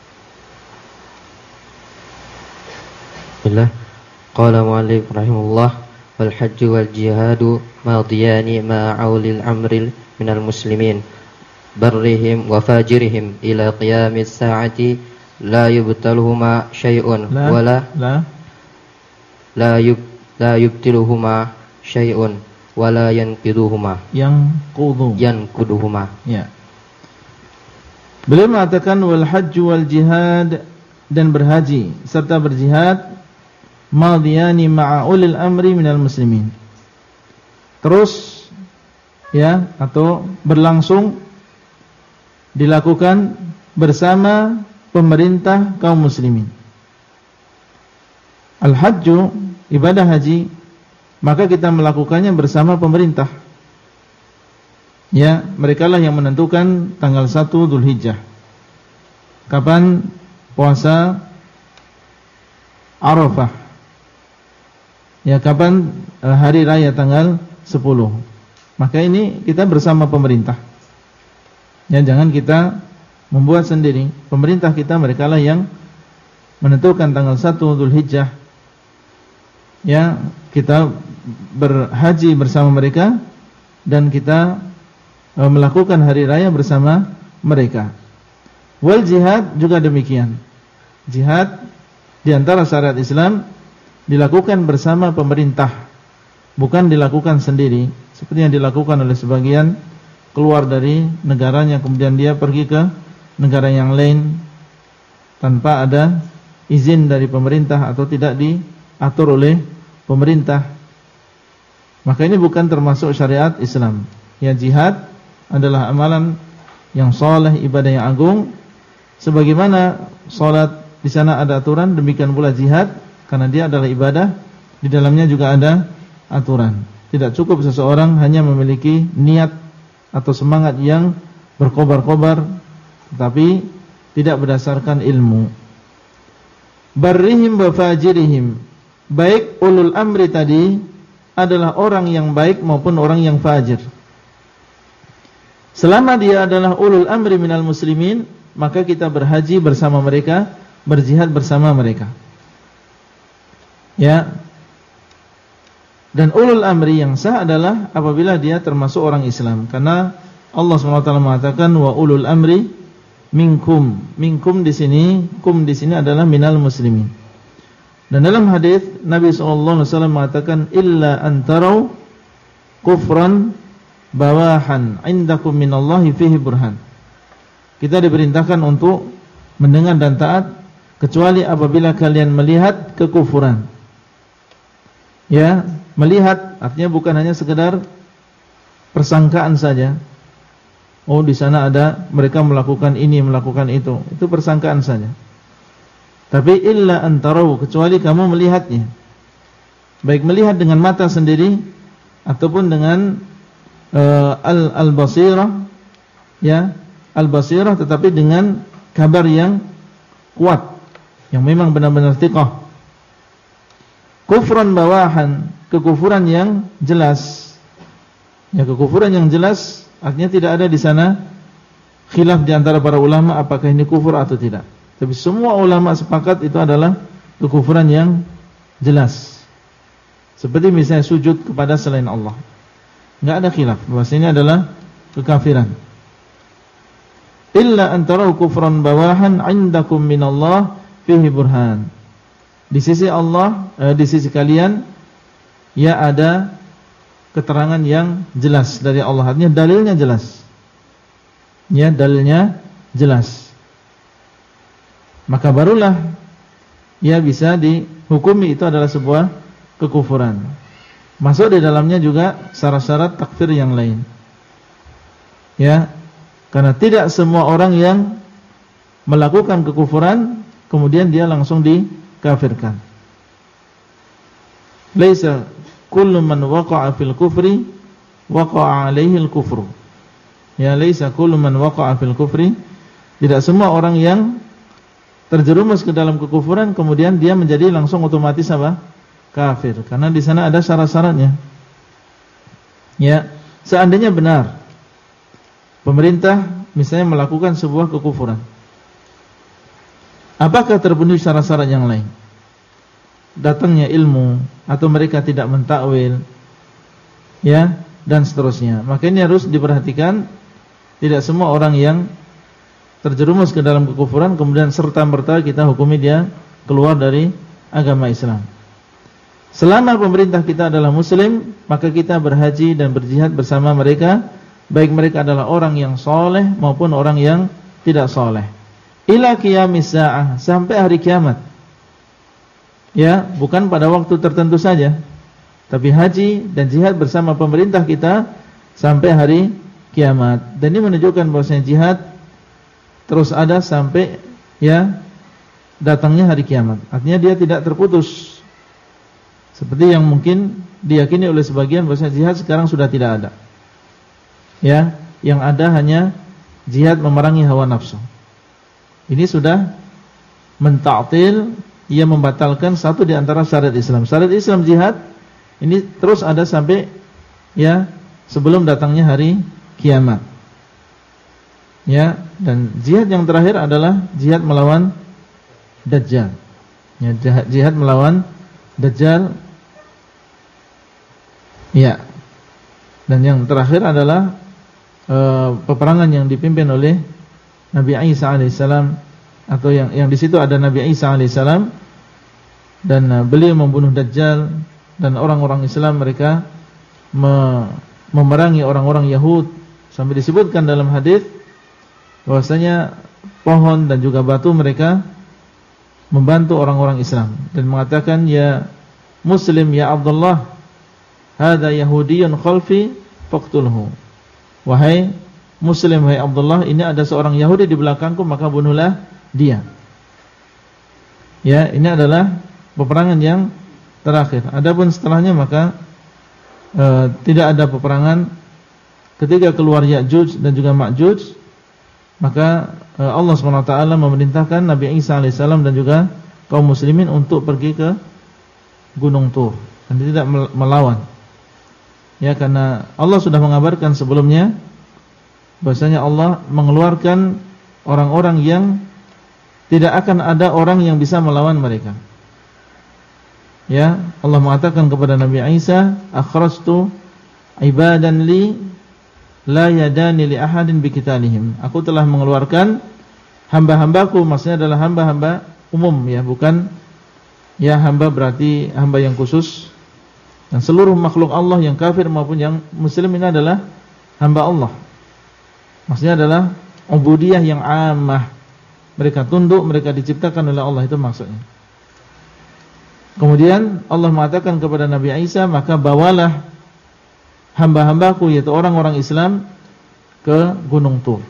Bismillah. Qala mu'allif rahimahullah, wal hajju wal jihadu madiyani ma'aulil amril minal muslimin barrihim wa fajirihim ila qiyamis sa'ati la yubtaluhuma syai'un wala la yubtiluhuma syai'un wala yanqiduhuma yanquduhuma. Ya. Beliau mengatakan wal hajju wal jihad, dan berhaji serta berjihad, madiyani ma'a ulil amri minal muslimin, terus ya, atau berlangsung dilakukan bersama pemerintah kaum muslimin. Al-hajju, ibadah haji, maka kita melakukannya bersama pemerintah. Ya, merekalah yang menentukan tanggal 1 Dzulhijjah, kapan puasa Arafah, ya, kapan hari raya tanggal 10. Maka ini kita bersama pemerintah. Ya, jangan kita membuat sendiri. Pemerintah kita, merekalah yang menentukan tanggal 1 Dzulhijjah. Ya, kita berhaji bersama mereka dan kita melakukan hari raya bersama mereka. Wal jihad juga demikian. Jihad di antara syariat Islam dilakukan bersama pemerintah, bukan dilakukan sendiri seperti yang dilakukan oleh sebagian, keluar dari negaranya kemudian dia pergi ke negara yang lain tanpa ada izin dari pemerintah atau tidak diatur oleh pemerintah. Maka ini bukan termasuk syariat Islam. Ya, jihad adalah amalan yang saleh, ibadah yang agung. Sebagaimana salat di sana ada aturan, demikian pula jihad, karena dia adalah ibadah, di dalamnya juga ada aturan. Tidak cukup seseorang hanya memiliki niat atau semangat yang berkobar-kobar tetapi tidak berdasarkan ilmu. Barrihim wa fajirihim, baik ulul amri tadi adalah orang yang baik maupun orang yang fajir. Selama dia adalah ulul amri minal muslimin, maka kita berhaji bersama mereka, berjihad bersama mereka. Ya. Dan ulul amri yang sah adalah apabila dia termasuk orang Islam, karena Allah SWT mengatakan wa ulul amri minkum. Minkum di sini, kum di sini adalah minal muslimin. Dan dalam hadis Nabi SAW mengatakan illa antarau kufran bawahan indakum minallahi fihi burhan. Kita diperintahkan untuk mendengar dan taat kecuali apabila kalian melihat kekufuran. Ya, melihat artinya bukan hanya sekedar persangkaan saja. Oh, di sana ada mereka melakukan ini, melakukan itu. Itu persangkaan saja. Tapi illa antarau, kecuali kamu melihatnya. Baik melihat dengan mata sendiri ataupun dengan al-basirah, ya, al-basirah, tetapi dengan kabar yang kuat, yang memang benar-benar thiqah. Kufran bawahan, kekufuran yang jelas. Ya, kekufuran yang jelas artinya tidak ada di sana khilaf di antara para ulama apakah ini kufur atau tidak. Tapi semua ulama sepakat itu adalah kekufuran yang jelas. Seperti misalnya sujud kepada selain Allah. Enggak ada khilaf bahwa ini adalah kekafiran. Illa antarau kufran bawahan indakum minallah fihi burhan. Di sisi Allah, di sisi kalian ya ada keterangan yang jelas dari Allah, artinya dalilnya jelas. Ya, dalilnya jelas. Maka barulah ya bisa dihukumi itu adalah sebuah kekufuran. Masuk di dalamnya juga syarat-syarat takfir yang lain. Ya, karena tidak semua orang yang melakukan kekufuran kemudian dia langsung dikafirkan. Laisa kullu man waqa'a fil kufri waqa'a 'alaihi al-kufru. Ya, laisa kullu man waqa'a fil kufri, tidak semua orang yang terjerumus ke dalam kekufuran kemudian dia menjadi langsung otomatis apa? Kafir. Karena di sana ada syarat-syaratnya. Ya, seandainya benar pemerintah misalnya melakukan sebuah kekufuran, apakah terpenuhi syarat-syarat yang lain? Datangnya ilmu atau mereka tidak mentakwil, ya, dan seterusnya. Maka ini harus diperhatikan. Tidak semua orang yang terjerumus ke dalam kekufuran kemudian serta-merta kita hukumi dia keluar dari agama Islam. Selama pemerintah kita adalah muslim, maka kita berhaji dan berjihad bersama mereka, baik mereka adalah orang yang soleh maupun orang yang tidak soleh. Ila qiyamis sa'ah, sampai hari kiamat. Ya, bukan pada waktu tertentu saja, tapi haji dan jihad bersama pemerintah kita sampai hari kiamat. Dan ini menunjukkan bahwasanya jihad terus ada sampai ya datangnya hari kiamat. Artinya dia tidak terputus. Seperti yang mungkin diyakini oleh sebagian bahwasanya jihad sekarang sudah tidak ada. Ya, yang ada hanya jihad memerangi hawa nafsu. Ini sudah menta'til, ia membatalkan satu di antara syariat Islam. Syariat Islam jihad ini terus ada sampai ya sebelum datangnya hari kiamat. Ya, dan jihad yang terakhir adalah jihad melawan Dajjal. Ya, jihad melawan Dajjal. Ya. Dan yang terakhir adalah peperangan yang dipimpin oleh Nabi Isa alaihissalam, atau yang di situ ada Nabi Isa alaihissalam, dan beliau membunuh Dajjal, dan orang-orang Islam mereka memerangi orang-orang Yahud, sampai disebutkan dalam hadis bahwasanya pohon dan juga batu mereka membantu orang-orang Islam dan mengatakan, ya Muslim ya Abdullah, hadza Yahudiyyun khalfi faqtulhu. Wahai Muslim, wahai Abdullah, ini ada seorang Yahudi di belakangku, maka bunuhlah dia. Ya, ini adalah peperangan yang terakhir. Adapun setelahnya maka tidak ada peperangan. Ketika keluar Ya'juj dan juga Ma'juj, maka Allah SWT memerintahkan Nabi Isa alaihissalam dan juga kaum muslimin untuk pergi ke Gunung Tur dan tidak melawan. Ya, karena Allah sudah mengabarkan sebelumnya bahwasanya Allah mengeluarkan orang-orang yang tidak akan ada orang yang bisa melawan mereka. Ya, Allah mengatakan kepada Nabi Isa, akhrajtu ibadan li la yadani li ahadin biqitalihim. Aku telah mengeluarkan hamba-hambaku, maksudnya adalah hamba-hamba umum, ya, bukan ya hamba berarti hamba yang khusus. Dan seluruh makhluk Allah yang kafir maupun yang muslim ini adalah hamba Allah. Maksudnya adalah ubudiyah yang ammah. Mereka tunduk, mereka diciptakan oleh Allah, itu maksudnya. Kemudian Allah mengatakan kepada Nabi Isa, maka bawalah hamba-hambaku, yaitu orang-orang Islam, ke Gunung Tur.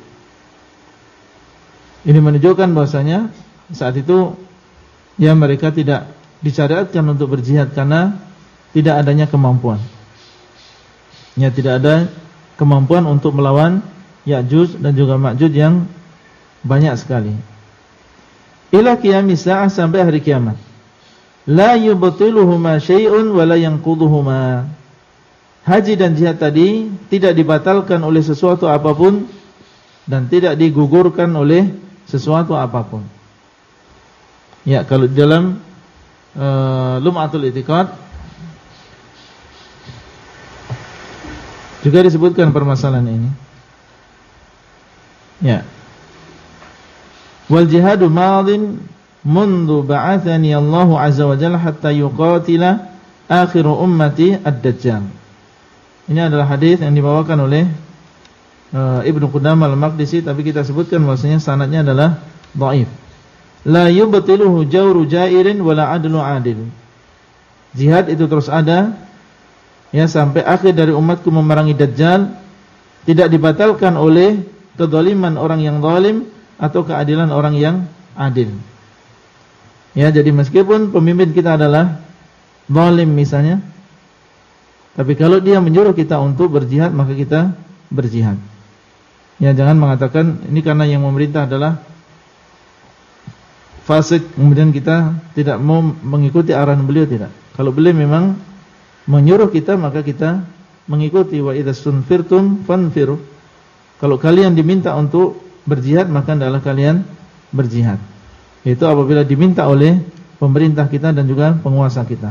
Ini menunjukkan bahwasanya saat itu ya mereka tidak disyariatkan untuk berjihad karena tidak adanya kemampuan. Ya, tidak ada kemampuan untuk melawan Ya'juj dan juga Ma'juj yang banyak sekali. Ila qiyamis sa'ah, sampai hari kiamat. La yubtiluhuma syai'un wa la yanquduhuma. Haji dan jihad tadi tidak dibatalkan oleh sesuatu apapun dan tidak digugurkan oleh sesuatu apapun. Ya, kalau dalam Lum'atul I'tiqad juga disebutkan permasalahan ini. Ya. Wal jihadu madin mundu ba'athani Allah azza wa jalla hatta yuqatila akhiru ummati ad-dajjal. Ini adalah hadis yang dibawakan oleh Ibnu Qudamah al-Maqdisi, tapi kita sebutkan bahwasanya sanadnya adalah dhaif. La yubtiluhu jawru jairin wala adlu adil. Jihad itu terus ada ya sampai akhir dari umatku memerangi Dajjal, tidak dibatalkan oleh kezaliman orang yang zalim atau keadilan orang yang adil. Ya, jadi meskipun pemimpin kita adalah zalim misalnya. Tapi kalau dia menyuruh kita untuk berjihad, maka kita berjihad. Ya, jangan mengatakan ini karena yang memerintah adalah fasik, kemudian kita tidak mau mengikuti arahan beliau, tidak. Kalau beliau memang menyuruh kita, maka kita mengikuti. Wa idza sunfirtum fanfiru. Kalau kalian diminta untuk berjihad, maka hendaklah kalian berjihad. Itu apabila diminta oleh pemerintah kita dan juga penguasa kita.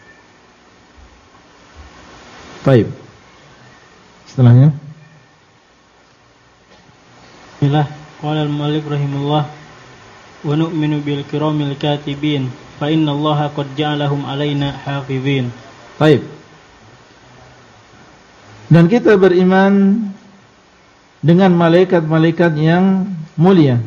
Baik. Setelahnya. Bismillah. Qala al-mu'allif rahimahullah wa nu'minu bil kiramil katibin fa inna Allaha qad ja'alahum 'alaina hafizin. Baik. Dan kita beriman dengan malaikat-malaikat yang mulia.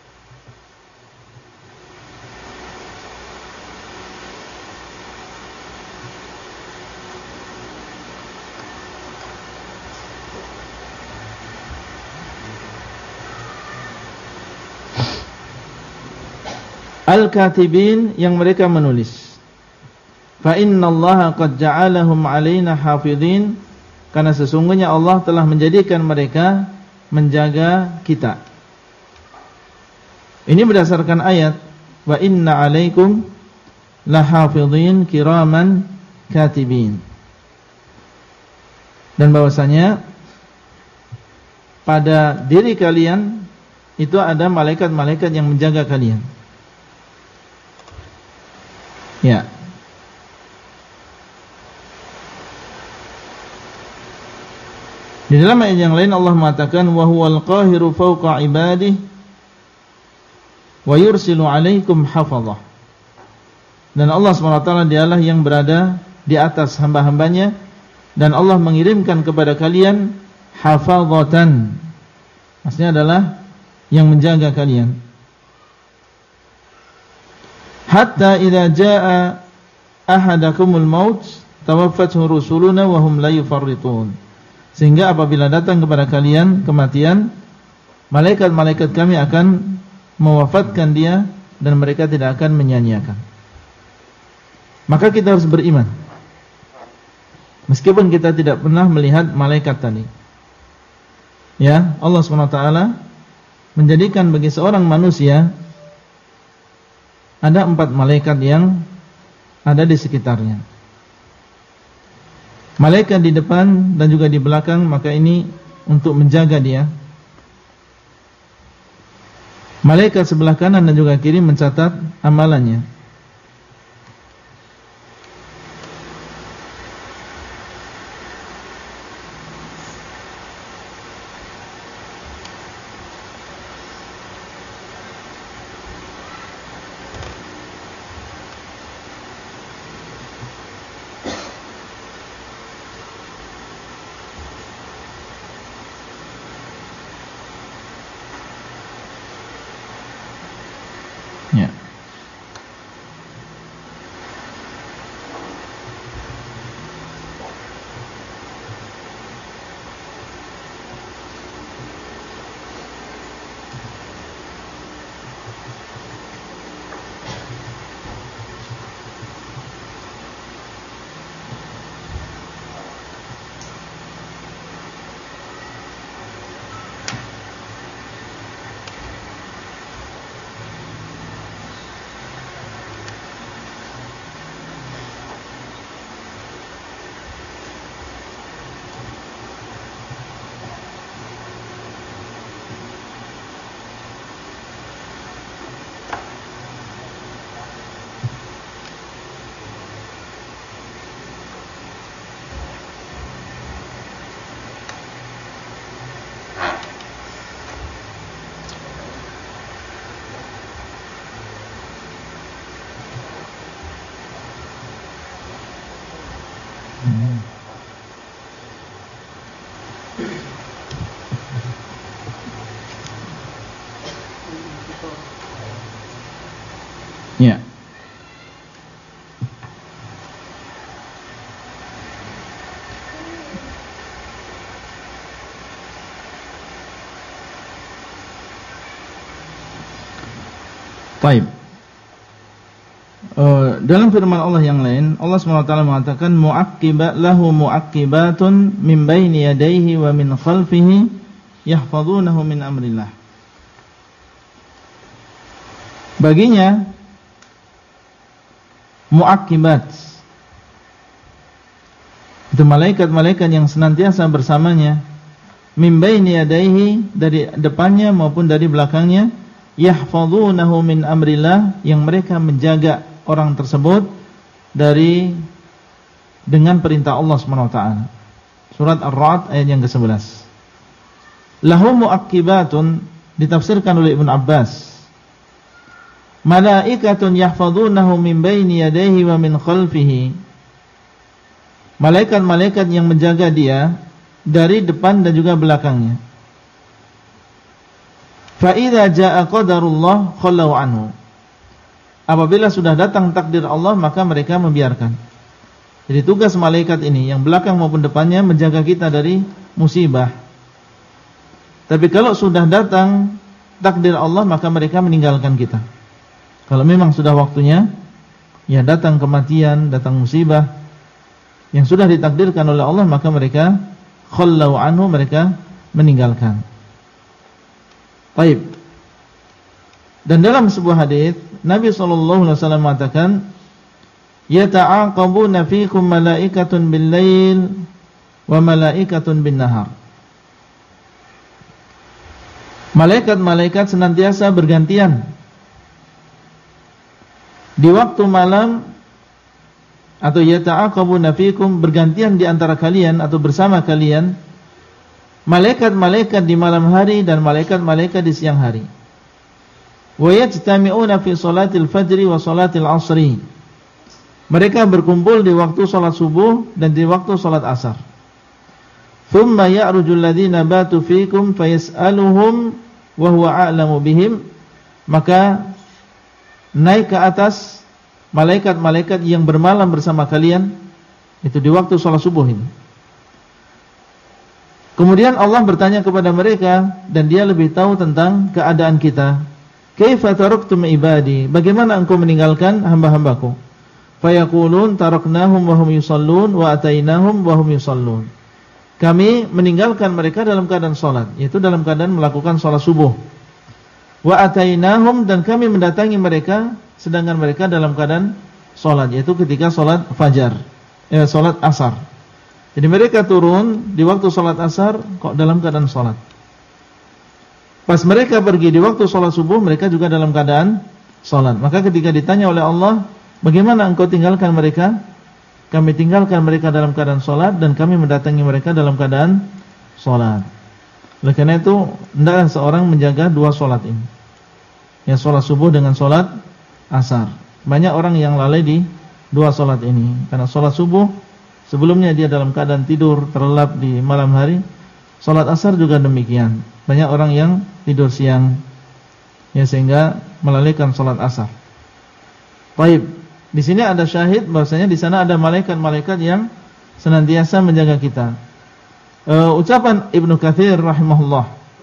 Al-katibin, yang mereka menulis. Fa innallaha qad ja'alahum 'alaina hafizin, karena sesungguhnya Allah telah menjadikan mereka menjaga kita. Ini berdasarkan ayat wa inna 'alaikum lahafizin kiraman katibin. Dan bahwasanya pada diri kalian itu ada malaikat-malaikat yang menjaga kalian. Ya. Di dalam ayat yang lain Allah mengatakan wa huwal qahiru fawqa ibadihi wa yursilu 'alaikum hafazah. Dan Allah SWT dialah yang berada di atas hamba-hambanya, dan Allah mengirimkan kepada kalian hafazatan. Maksudnya adalah yang menjaga kalian. Hatta idza jaa ahadakumul maut tawaffathu rusuluna wa hum la yufarritun. Sehingga apabila datang kepada kalian kematian, malaikat-malaikat kami akan mewafatkan dia dan mereka tidak akan menyia-nyiakan. Maka kita harus beriman, meskipun kita tidak pernah melihat malaikat tadi. Ya, Allah SWT menjadikan bagi seorang manusia ada 4 malaikat yang ada di sekitarnya. Malaikat di depan dan juga di belakang, maka ini untuk menjaga dia. Malaikat sebelah kanan dan juga kiri mencatat amalannya. Ya. Ya. Baik. Dalam firman Allah yang lain, Allah SWT mengatakan lahu mu'aqqibatun min baini yadayhi wa min khalfihi yahfazunahu min amrillah. Baginya mu'aqqibat, itu malaikat-malaikat yang senantiasa bersamanya, min baini yadayhi, dari depannya maupun dari belakangnya, yahfazunahu min amrillah, yang mereka menjaga orang tersebut dengan perintah Allah SWT. Surat Ar-Ra'd ayat yang ke-11. Lahu mu'aqqibatun ditafsirkan oleh Ibn Abbas, malaikatun yahfazunahu min baini yadayhi wa min khalfihi, malaikat-malaikat yang menjaga dia dari depan dan juga belakangnya. Fa idza jaa qadarullah khallau anhu, apabila sudah datang takdir Allah maka mereka membiarkan. Jadi tugas malaikat ini yang belakang maupun depannya menjaga kita dari musibah. Tapi kalau sudah datang takdir Allah maka mereka meninggalkan kita. Kalau memang sudah waktunya, ya datang kematian, datang musibah yang sudah ditakdirkan oleh Allah, maka mereka khallau anhu, mereka meninggalkan. Baik. Dan dalam sebuah hadis Nabi SAW mengatakan, yata'aqabuna fikum malaikatun bil-lail wa malaikatun bin-nahar. Malaikat-malaikat senantiasa bergantian di waktu malam, atau yata'aqabuna fikum, bergantian di antara kalian atau bersama kalian, malaikat-malaikat di malam hari dan malaikat-malaikat di siang hari. Wa yajtami'una fi salatil fajri wa salatil asri. Mereka berkumpul di waktu salat subuh dan di waktu salat asar. Thumma ya'rujul ladzina batu fikum fayas'aluhum wa huwa a'lamu bihim. Maka naik ke atas malaikat-malaikat yang bermalam bersama kalian, itu di waktu salat subuh ini. Kemudian Allah bertanya kepada mereka dan dia lebih tahu tentang keadaan kita. Kaifa taraktum ibadi, bagaimana engkau meninggalkan hamba-hambaku? Fayaqulun taraknahum wa hum yusallun wa atainahum wa hum yusallun. Kami meninggalkan mereka dalam keadaan salat, yaitu dalam keadaan melakukan salat subuh. Wa atainahum, dan kami mendatangi mereka sedangkan mereka dalam keadaan salat, yaitu ketika salat fajar, salat asar. Jadi mereka turun di waktu salat asar kok dalam keadaan salat. Pas mereka pergi di waktu sholat subuh, mereka juga dalam keadaan sholat. Maka ketika ditanya oleh Allah, bagaimana engkau tinggalkan mereka? Kami tinggalkan mereka dalam keadaan sholat, dan kami mendatangi mereka dalam keadaan sholat. Oleh karena itu, hendaklah seorang menjaga dua sholat ini, ya, sholat subuh dengan sholat asar. Banyak orang yang lalai di dua sholat ini, karena sholat subuh sebelumnya dia dalam keadaan tidur terlelap di malam hari. Sholat asar juga demikian. Banyak orang yang tidur siang, ya, sehingga melalaikan sholat asar. Baik, di sini ada syahid bahwasanya di sana ada malaikat-malaikat yang senantiasa menjaga kita. Ucapan Ibnu Katsir rahimahullah,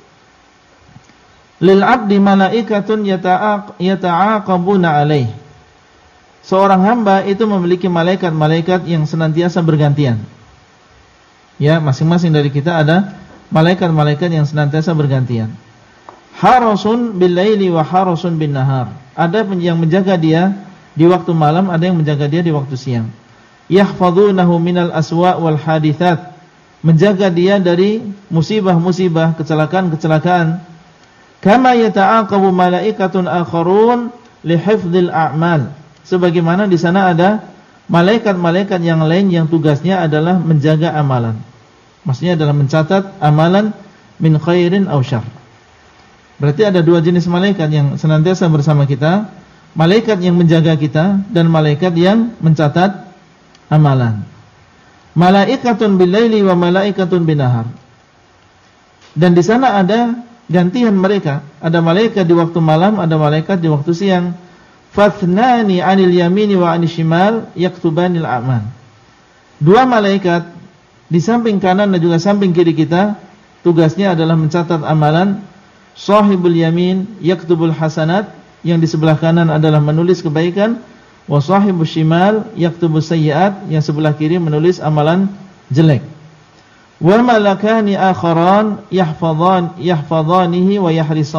lil abdi malaikatun yata'aqabuna alaih. Seorang hamba itu memiliki malaikat-malaikat yang senantiasa bergantian. Ya, masing-masing dari kita ada malaikat-malaikat yang senantiasa bergantian. Harasun bil laili wa harasun bin nahar. Ada yang menjaga dia di waktu malam, ada yang menjaga dia di waktu siang. Yahfazunahu minal aswa' wal hadithat. Menjaga dia dari musibah-musibah, kecelakaan-kecelakaan. Kama yata'aqabu malaikatun akharun li hifdzil a'mal. Sebagaimana di sana ada malaikat-malaikat yang lain yang tugasnya adalah menjaga amalan. Maksudnya adalah mencatat amalan min khairin aw syarr. Berarti ada dua jenis malaikat yang senantiasa bersama kita, malaikat yang menjaga kita dan malaikat yang mencatat amalan. Malaikatun bil laili wa malaikatun bin nahar. Dan di sana ada gantian mereka, ada malaikat di waktu malam, ada malaikat di waktu siang. Fathnani 'anil yamini wa 'anil shimal yaktubanil a'mal. Dua malaikat di samping kanan dan juga samping kiri kita, tugasnya adalah mencatat amalan. Shahibul yamin yaktubul hasanat, yang di sebelah kanan adalah menulis kebaikan. Wa sahibus shimal yaktubus sayyi'at, yang sebelah kiri menulis amalan jelek. Wa malakani akharan yahfadhanihi wa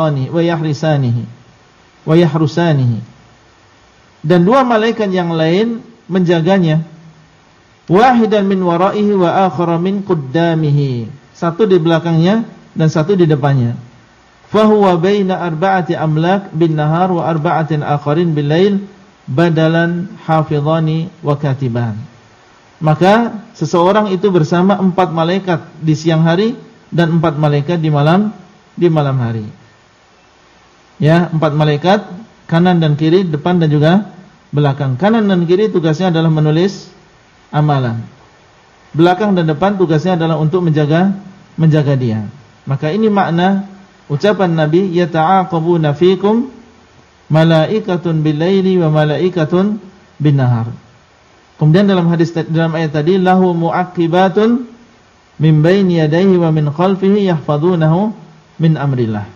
yahrusanihi. Dan dua malaikat yang lain menjaganya. Wahidan min waraihi wa akhara min qaddamihi. Satu di belakangnya dan satu di depannya. Fahuwa baina arba'ati amlak bin nahar wa arba'atin akharin bil lail badalan hafidhani wa katiban. Maka seseorang itu bersama 4 malaikat di siang hari dan 4 malaikat di malam hari. Ya, 4 malaikat kanan dan kiri, depan dan juga belakang. Kanan dan kiri tugasnya adalah menulis amalan. Belakang dan depan tugasnya adalah untuk menjaga dia. Maka ini makna ucapan Nabi, yata'aqabuna fikum malaikatun bil-laili wa malaikatun bin-nahar. Kemudian dalam ayat tadi, lahu mu'aqibatun min baini yadayhi wa min khalfihi yahfazunahu min amrillah.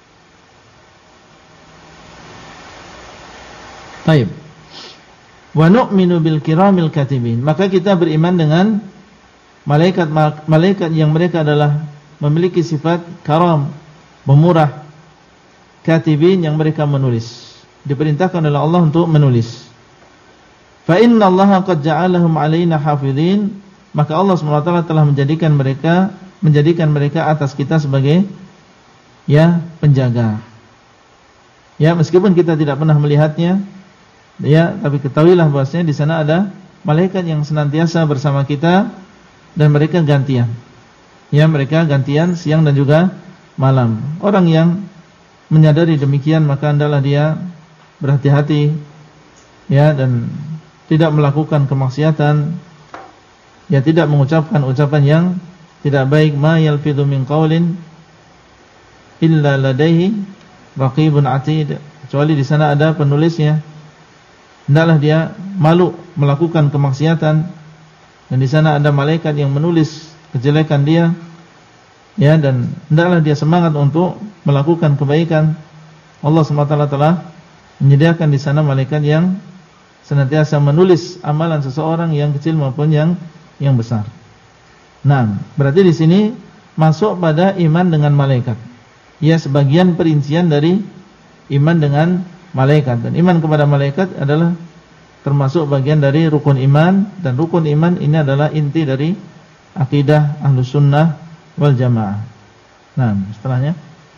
Baik. Wa nu'minu bil kiramil katibin. Maka kita beriman dengan malaikat yang mereka adalah memiliki sifat karam, pemurah, katibin yang mereka menulis. Diperintahkan oleh Allah untuk menulis. Fa innallaha qad ja'alahum 'alaina hafidhin. Maka Allah SWT telah menjadikan mereka atas kita sebagai penjaga. Ya, meskipun kita tidak pernah melihatnya, ya, tapi ketahuilah bahwasanya di sana ada malaikat yang senantiasa bersama kita dan mereka gantian. Ya, mereka gantian siang dan juga malam. Orang yang menyadari demikian maka hendaklah dia berhati-hati, ya, dan tidak melakukan kemaksiatan, ya, tidak mengucapkan ucapan yang tidak baik. Ma yalfidhu min qaulin illa ladaihi raqibun atid. Kecuali di sana ada penulisnya. Hendaklah dia malu melakukan kemaksiatan dan di sana ada malaikat yang menulis kejelekan dia, ya, dan hendaklah dia semangat untuk melakukan kebaikan. Allah SWT telah menyediakan di sana malaikat yang senantiasa menulis amalan seseorang yang kecil maupun yang besar. Nah, berarti di sini masuk pada iman dengan malaikat. Ya, sebagian perincian dari iman dengan malaikat. Dan iman kepada malaikat adalah termasuk bagian dari rukun iman. Dan rukun iman ini adalah inti dari akidah Ahlus Sunnah wal Jamaah. Nah, setelahnya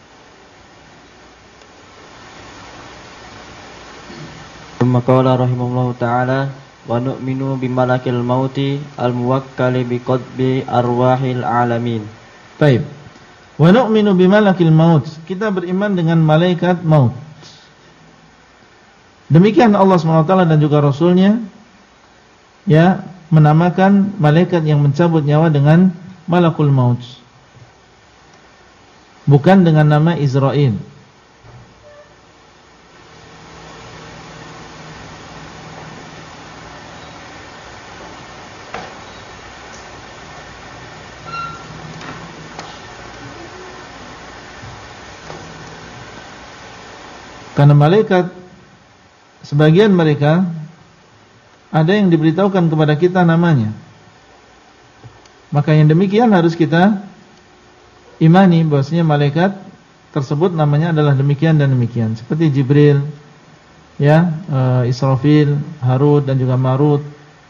Maqala rahimahullahu ta'ala wa nu'minu bimalakil mauti al-muwakkali biqadbi arwahil alamin. Baik. Wa nu'minu bimalakil maut. Kita beriman dengan malaikat maut. Demikian Allah SWT dan juga Rasulnya, ya, menamakan malaikat yang mencabut nyawa dengan malakul maut, bukan dengan nama Israel. Karena malaikat, sebagian mereka ada yang diberitahukan kepada kita namanya. Maka yang demikian harus kita imani bahwasanya malaikat tersebut namanya adalah demikian dan demikian. Seperti Jibril, ya, Israfil, Harut dan juga Marut.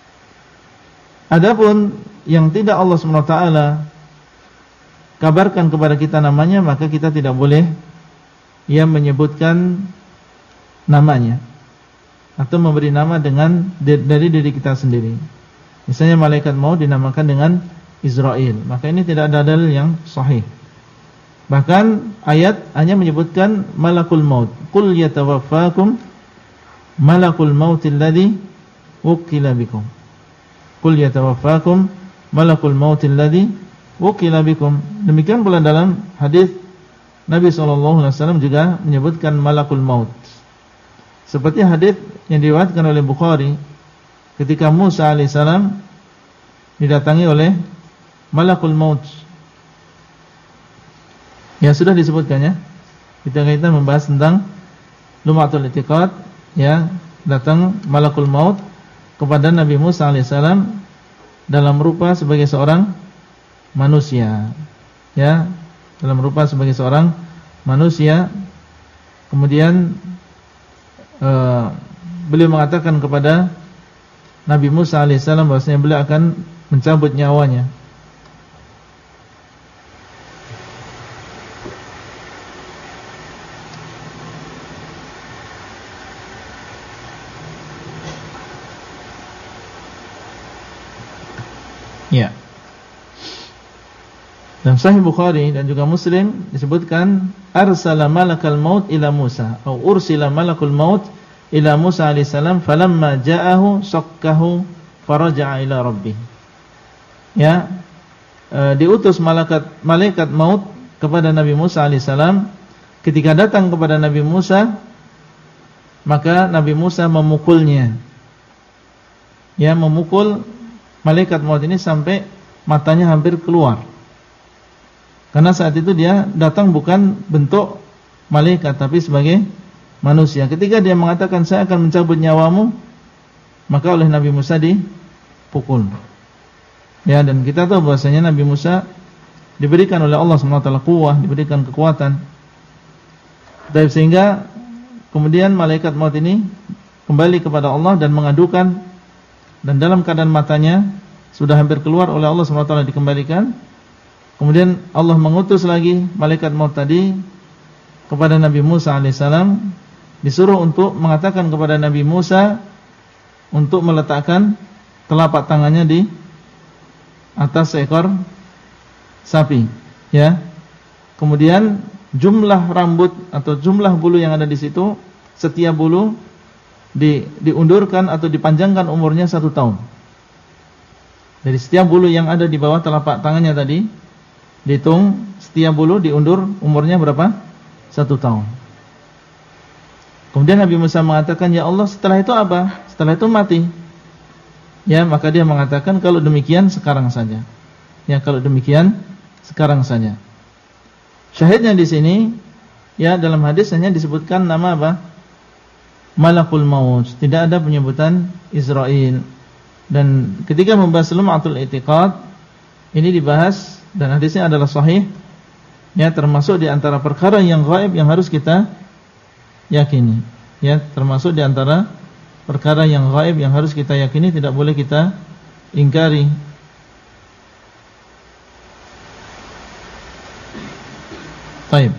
Adapun yang tidak Allah SWT kabarkan kepada kita namanya, maka kita tidak boleh menyebutkan namanya atau memberi nama dari diri kita sendiri. Misalnya malaikat maut dinamakan dengan Israel, maka ini tidak ada dalil yang sahih. Bahkan ayat hanya menyebutkan malakul maut. Qul yatawaffakum malakul mautil ladzi wukila bikum. Qul yatawaffakum malakul mautil ladzi wukila bikum. Demikian pula dalam hadis Nabi SAW juga menyebutkan malakul maut. Seperti hadis yang diriwayatkan oleh Bukhari ketika Musa alaihissalam didatangi oleh malakul maut. Ya, sudah disebutkannya. Kita membahas tentang Lumatul I'tiqad, ya, datang malakul maut kepada Nabi Musa alaihissalam dalam rupa sebagai seorang manusia, ya, dalam rupa sebagai seorang manusia. Kemudian beliau mengatakan kepada Nabi Musa alaihissalam bahwasanya beliau akan mencabut nyawanya. Ya. Dan Sahih Bukhari dan juga Muslim disebutkan arsala malakal maut ila Musa atau ursila malakul maut ila Musa alaihissalam falamma ja'ahu sakkahu faraja'a ila rabbih. Ya, diutus malaikat maut kepada Nabi Musa alaihissalam. Ketika datang kepada Nabi Musa, maka Nabi Musa memukulnya. Ya, memukul malaikat maut ini sampai matanya hampir keluar. Karena saat itu dia datang bukan bentuk malaikat tapi sebagai manusia. Ketika dia mengatakan saya akan mencabut nyawamu, maka oleh Nabi Musa dipukul. Ya, dan kita tahu bahwasanya Nabi Musa diberikan oleh Allah SWT quwwah, diberikan kekuatan. Sehingga kemudian malaikat maut ini kembali kepada Allah dan mengadukan, dan dalam keadaan matanya sudah hampir keluar oleh Allah SWT dikembalikan. Kemudian Allah mengutus lagi malaikat maut tadi kepada Nabi Musa alaihissalam, disuruh untuk mengatakan kepada Nabi Musa untuk meletakkan telapak tangannya di atas seekor sapi, ya. Kemudian jumlah rambut atau jumlah bulu yang ada di situ, setiap bulu diundurkan atau dipanjangkan umurnya 1 tahun. Dari setiap bulu yang ada di bawah telapak tangannya tadi, dihitung setiap bulu diundur umurnya berapa? 1 tahun. Kemudian Nabi Musa mengatakan, ya Allah, setelah itu apa? Setelah itu mati. Ya, maka dia mengatakan, kalau demikian sekarang saja. Ya, kalau demikian sekarang saja. Syahidnya di sini, ya, dalam hadis hanya disebutkan nama apa? Malakul maut. Tidak ada penyebutan Israil. Dan ketika membahas Lum'atul I'tiqad, ini dibahas dan hadisnya adalah sahih, ya, termasuk di antara perkara yang gaib yang harus kita yakini, ya, termasuk di antara perkara yang gaib yang harus kita yakini, tidak boleh kita ingkari. Baik.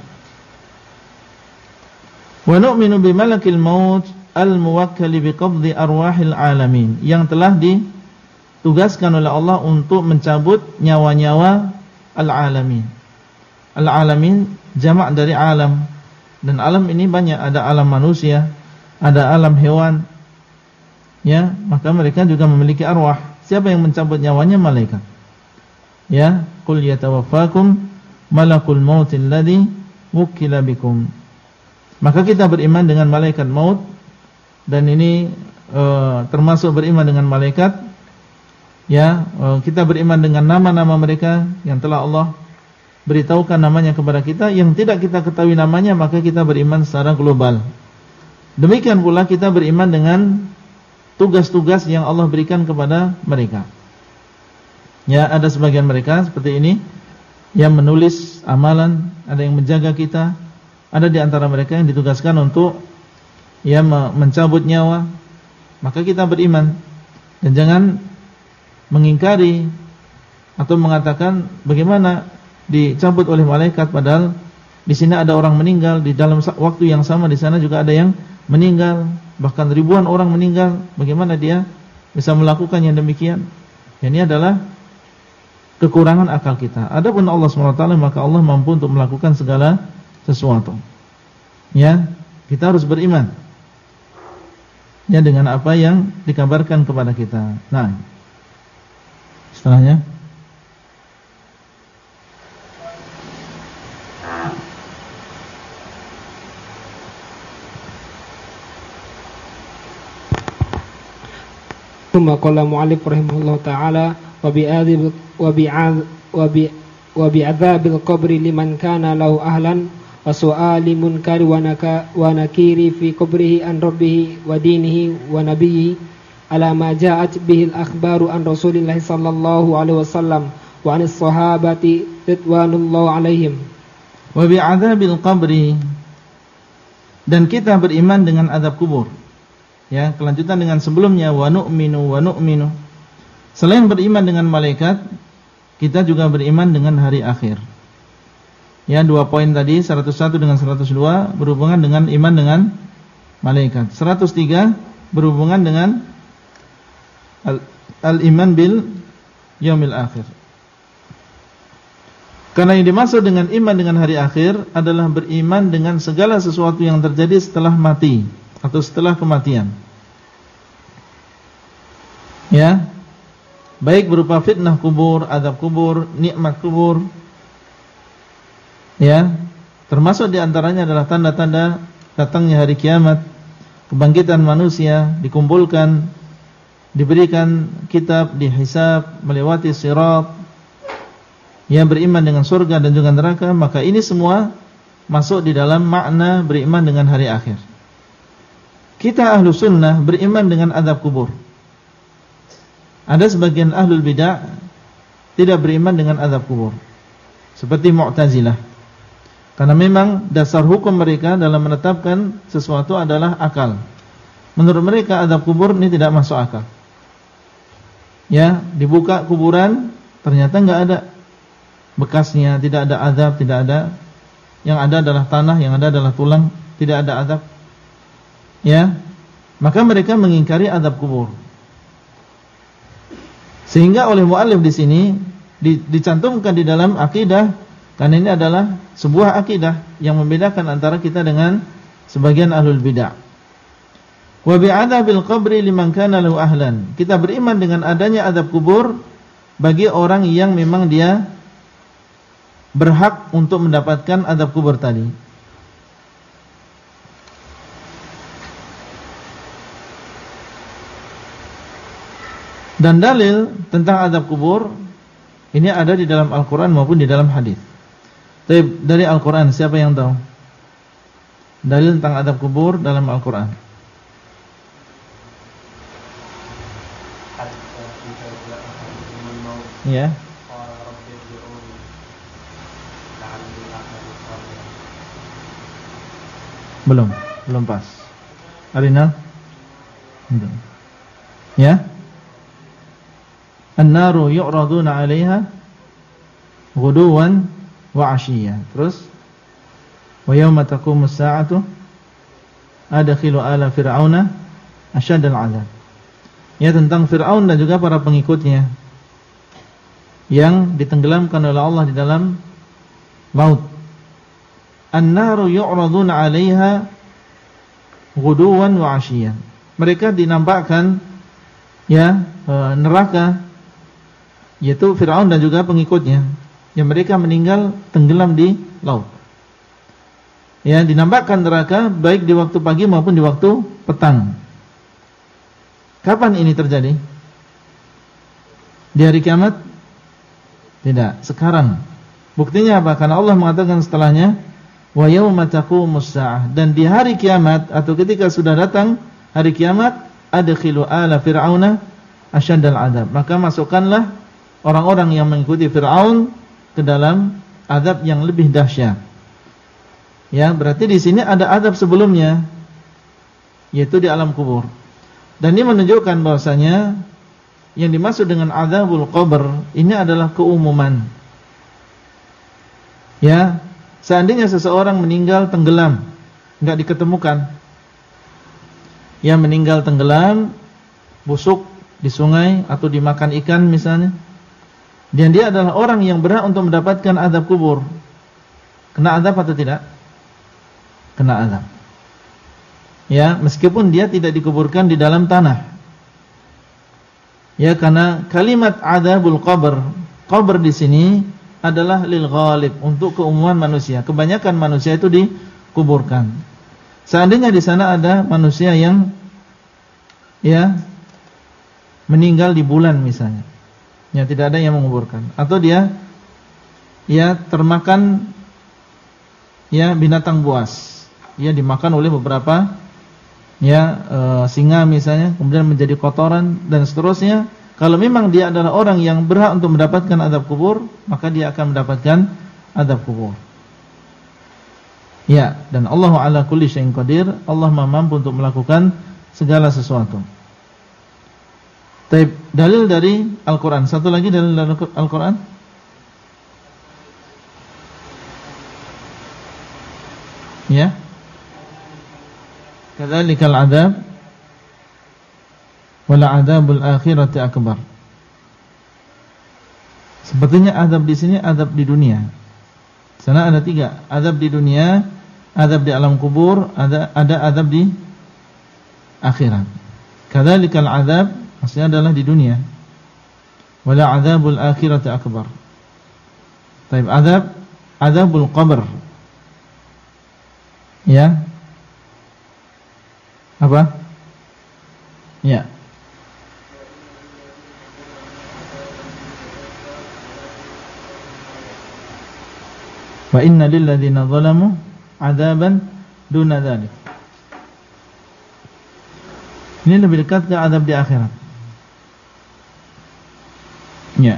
Wa nu'minu bi malakil maut al-muwakkali bi qabdi arwahil alamin, yang telah ditugaskan oleh Allah untuk mencabut nyawa-nyawa al-alamin. Al-alamin jamak dari alam. Dan alam ini banyak, ada alam manusia, ada alam hewan. Ya, maka mereka juga memiliki arwah. Siapa yang mencabut nyawanya? Malaikat. Ya, qul yatawaffakum malakul mautil ladzi wukila bikum. Maka kita beriman dengan malaikat maut, dan ini termasuk beriman dengan malaikat. Ya, kita beriman dengan nama-nama mereka yang telah Allah beritahukan namanya kepada kita. Yang tidak kita ketahui namanya, maka kita beriman secara global. Demikian pula kita beriman dengan tugas-tugas yang Allah berikan kepada mereka. Ya, ada sebagian mereka seperti ini yang menulis amalan, ada yang menjaga kita, ada di antara mereka yang ditugaskan untuk mencabut nyawa. Maka kita beriman, dan jangan mengingkari atau mengatakan bagaimana dicabut oleh malaikat, padahal di sini ada orang meninggal, di dalam waktu yang sama di sana juga ada yang meninggal, bahkan ribuan orang meninggal. Bagaimana dia bisa melakukan yang demikian? Ini adalah kekurangan akal kita. Adapun Allah SWT, maka Allah mampu untuk melakukan segala sesuatu. Ya, kita harus beriman, ya, dengan apa yang dikabarkan kepada kita. Nah, setelahnya Tsumma qala mu'allif rahimahullah ta'ala wa bi'adzabil qabri liman kana lahu ahlan wa su'ali munkari wa nakiri fi qabrihi an rabbihi wa dinihi wa nabiyhi ala ma ja'at bihi al-akhbaru an Rasulillah sallallahu alaihi wasallam wa an as-sahabati ridwanullah alaihim. Wa bi'adzabil qabri, dan kita beriman dengan azab kubur. Ya, kelanjutan dengan sebelumnya, wa nu'minu. Selain beriman dengan malaikat, kita juga beriman dengan hari akhir. Ya, 2 poin tadi, 101 dengan 102 berhubungan dengan iman dengan malaikat. 103 berhubungan dengan al-iman bil yaumil akhir. Karena yang dimaksud dengan iman dengan hari akhir adalah beriman dengan segala sesuatu yang terjadi setelah mati atau setelah kematian. Ya, baik berupa fitnah kubur, azab kubur, nikmat kubur. Ya, termasuk diantaranya adalah tanda-tanda datangnya hari kiamat, kebangkitan manusia, dikumpulkan, diberikan kitab, dihisab, melewati sirat, yang beriman dengan surga dan juga neraka. Maka ini semua masuk di dalam makna beriman dengan hari akhir. Kita ahlu sunnah beriman dengan azab kubur. Ada sebagian ahlul bid'ah tidak beriman dengan azab kubur, seperti Mu'tazilah. Karena memang dasar hukum mereka dalam menetapkan sesuatu adalah akal. Menurut mereka azab kubur ini tidak masuk akal. Ya, dibuka kuburan ternyata enggak ada bekasnya, tidak ada azab, tidak ada. Yang ada adalah tanah, yang ada adalah tulang, tidak ada azab. Ya, maka mereka mengingkari azab kubur. Sehingga oleh muallif di sini dicantumkan di dalam akidah, karena ini adalah sebuah akidah yang membedakan antara kita dengan sebagian ahlul bid'ah. Wa bi'adzabil qabri liman kana lahu ahlan. Kita beriman dengan adanya azab kubur bagi orang yang memang dia berhak untuk mendapatkan azab kubur tadi. Dan dalil tentang azab kubur ini ada di dalam Al-Quran maupun di dalam hadis. Tapi dari Al-Quran, siapa yang tahu dalil tentang azab kubur dalam Al-Quran? Ya. Belum pas. Arina? Ya. An-naru yu'raduna 'alaiha ghuduwan wa 'ashiyya. Terus wa yauma taqumus sa'atu adkhilu ala fir'auna asyaddal 'adzab. Ya, tentang Fir'aun dan juga para pengikutnya yang ditenggelamkan oleh Allah di dalam laut. An-naru yu'raduna 'alaiha ghuduwan wa 'ashiyyan. Mereka dinampakkan ya neraka, yaitu Fir'aun dan juga pengikutnya, yang mereka meninggal tenggelam di laut. Ya, dinampakkan neraka baik di waktu pagi maupun di waktu petang. Kapan ini terjadi? Di hari kiamat? Tidak, sekarang. Buktinya apa? Karena Allah mengatakan setelahnya, wa yauma taqumus saah, dan di hari kiamat atau ketika sudah datang hari kiamat, adkhilu ala fir'auna asyaddal 'adzab. Maka masukkanlah orang-orang yang mengikuti Fir'aun ke dalam azab yang lebih dahsyat. Ya, berarti di sini ada azab sebelumnya, yaitu di alam kubur. Dan ini menunjukkan bahwasanya yang dimaksud dengan azabul qabr ini adalah keumuman. Ya, seandainya seseorang meninggal tenggelam, enggak diketemukan. Ya, meninggal tenggelam, busuk di sungai atau dimakan ikan misalnya, dan dia adalah orang yang berhak untuk mendapatkan azab kubur, kena azab atau tidak? Kena azab. Ya, meskipun dia tidak dikuburkan di dalam tanah. Ya, karena kalimat azabul qabr, qabr di sini adalah lil ghalib, untuk keumuman manusia. Kebanyakan manusia itu dikuburkan. Seandainya di sana ada manusia yang ya meninggal di bulan misalnya, ya tidak ada yang menguburkan, atau dia ya termakan ya binatang buas, ya dimakan oleh beberapa singa misalnya, kemudian menjadi kotoran dan seterusnya. Kalau memang dia adalah orang yang berhak untuk mendapatkan azab kubur, maka dia akan mendapatkan azab kubur. Ya, dan Allah ala kulli syai'in qadir, Allah mampu untuk melakukan segala sesuatu. Taib, dalil dari Al-Quran. Satu lagi dalil dari Al-Quran. Ya. Kadzalikal adzab wala adzabul akhirati akbar. Sepertinya azab di sini azab di dunia. Sana ada 3, azab di dunia, azab di alam kubur, ada azab di akhirat. Kadzalikal adzab maksudnya adalah di dunia. Wala adzabul akhirati akbar. Taib, azabul qabr. Ya. Apa? Ya. Wa inna lil ladzina zalamu adzaban duna dzalik. Ini lebih dekat ke azab di akhirat. Ya.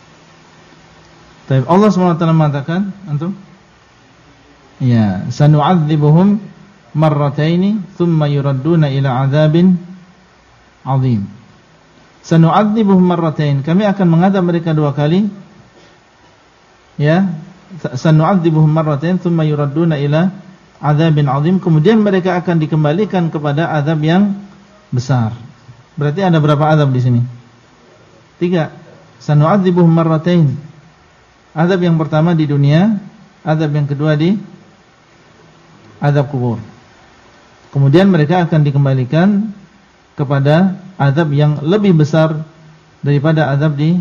Tapi Allah SWT mengatakan, antum? Ya, sanu'adzibuhum marrataini thumma yuradduna ila adzabin 'adzim. Sanu'adzibuhum marratain, kami akan mengadab mereka 2 kali. Ya, sanu'adzibuhum marratain thumma yuradduna ila adzabin 'adzim, kemudian mereka akan dikembalikan kepada azab yang besar. Berarti ada berapa azab di sini? 3. Sanu'adzibuhum marratain. Azab yang pertama di dunia, azab yang kedua di azab kubur. Kemudian mereka akan dikembalikan kepada azab yang lebih besar daripada azab di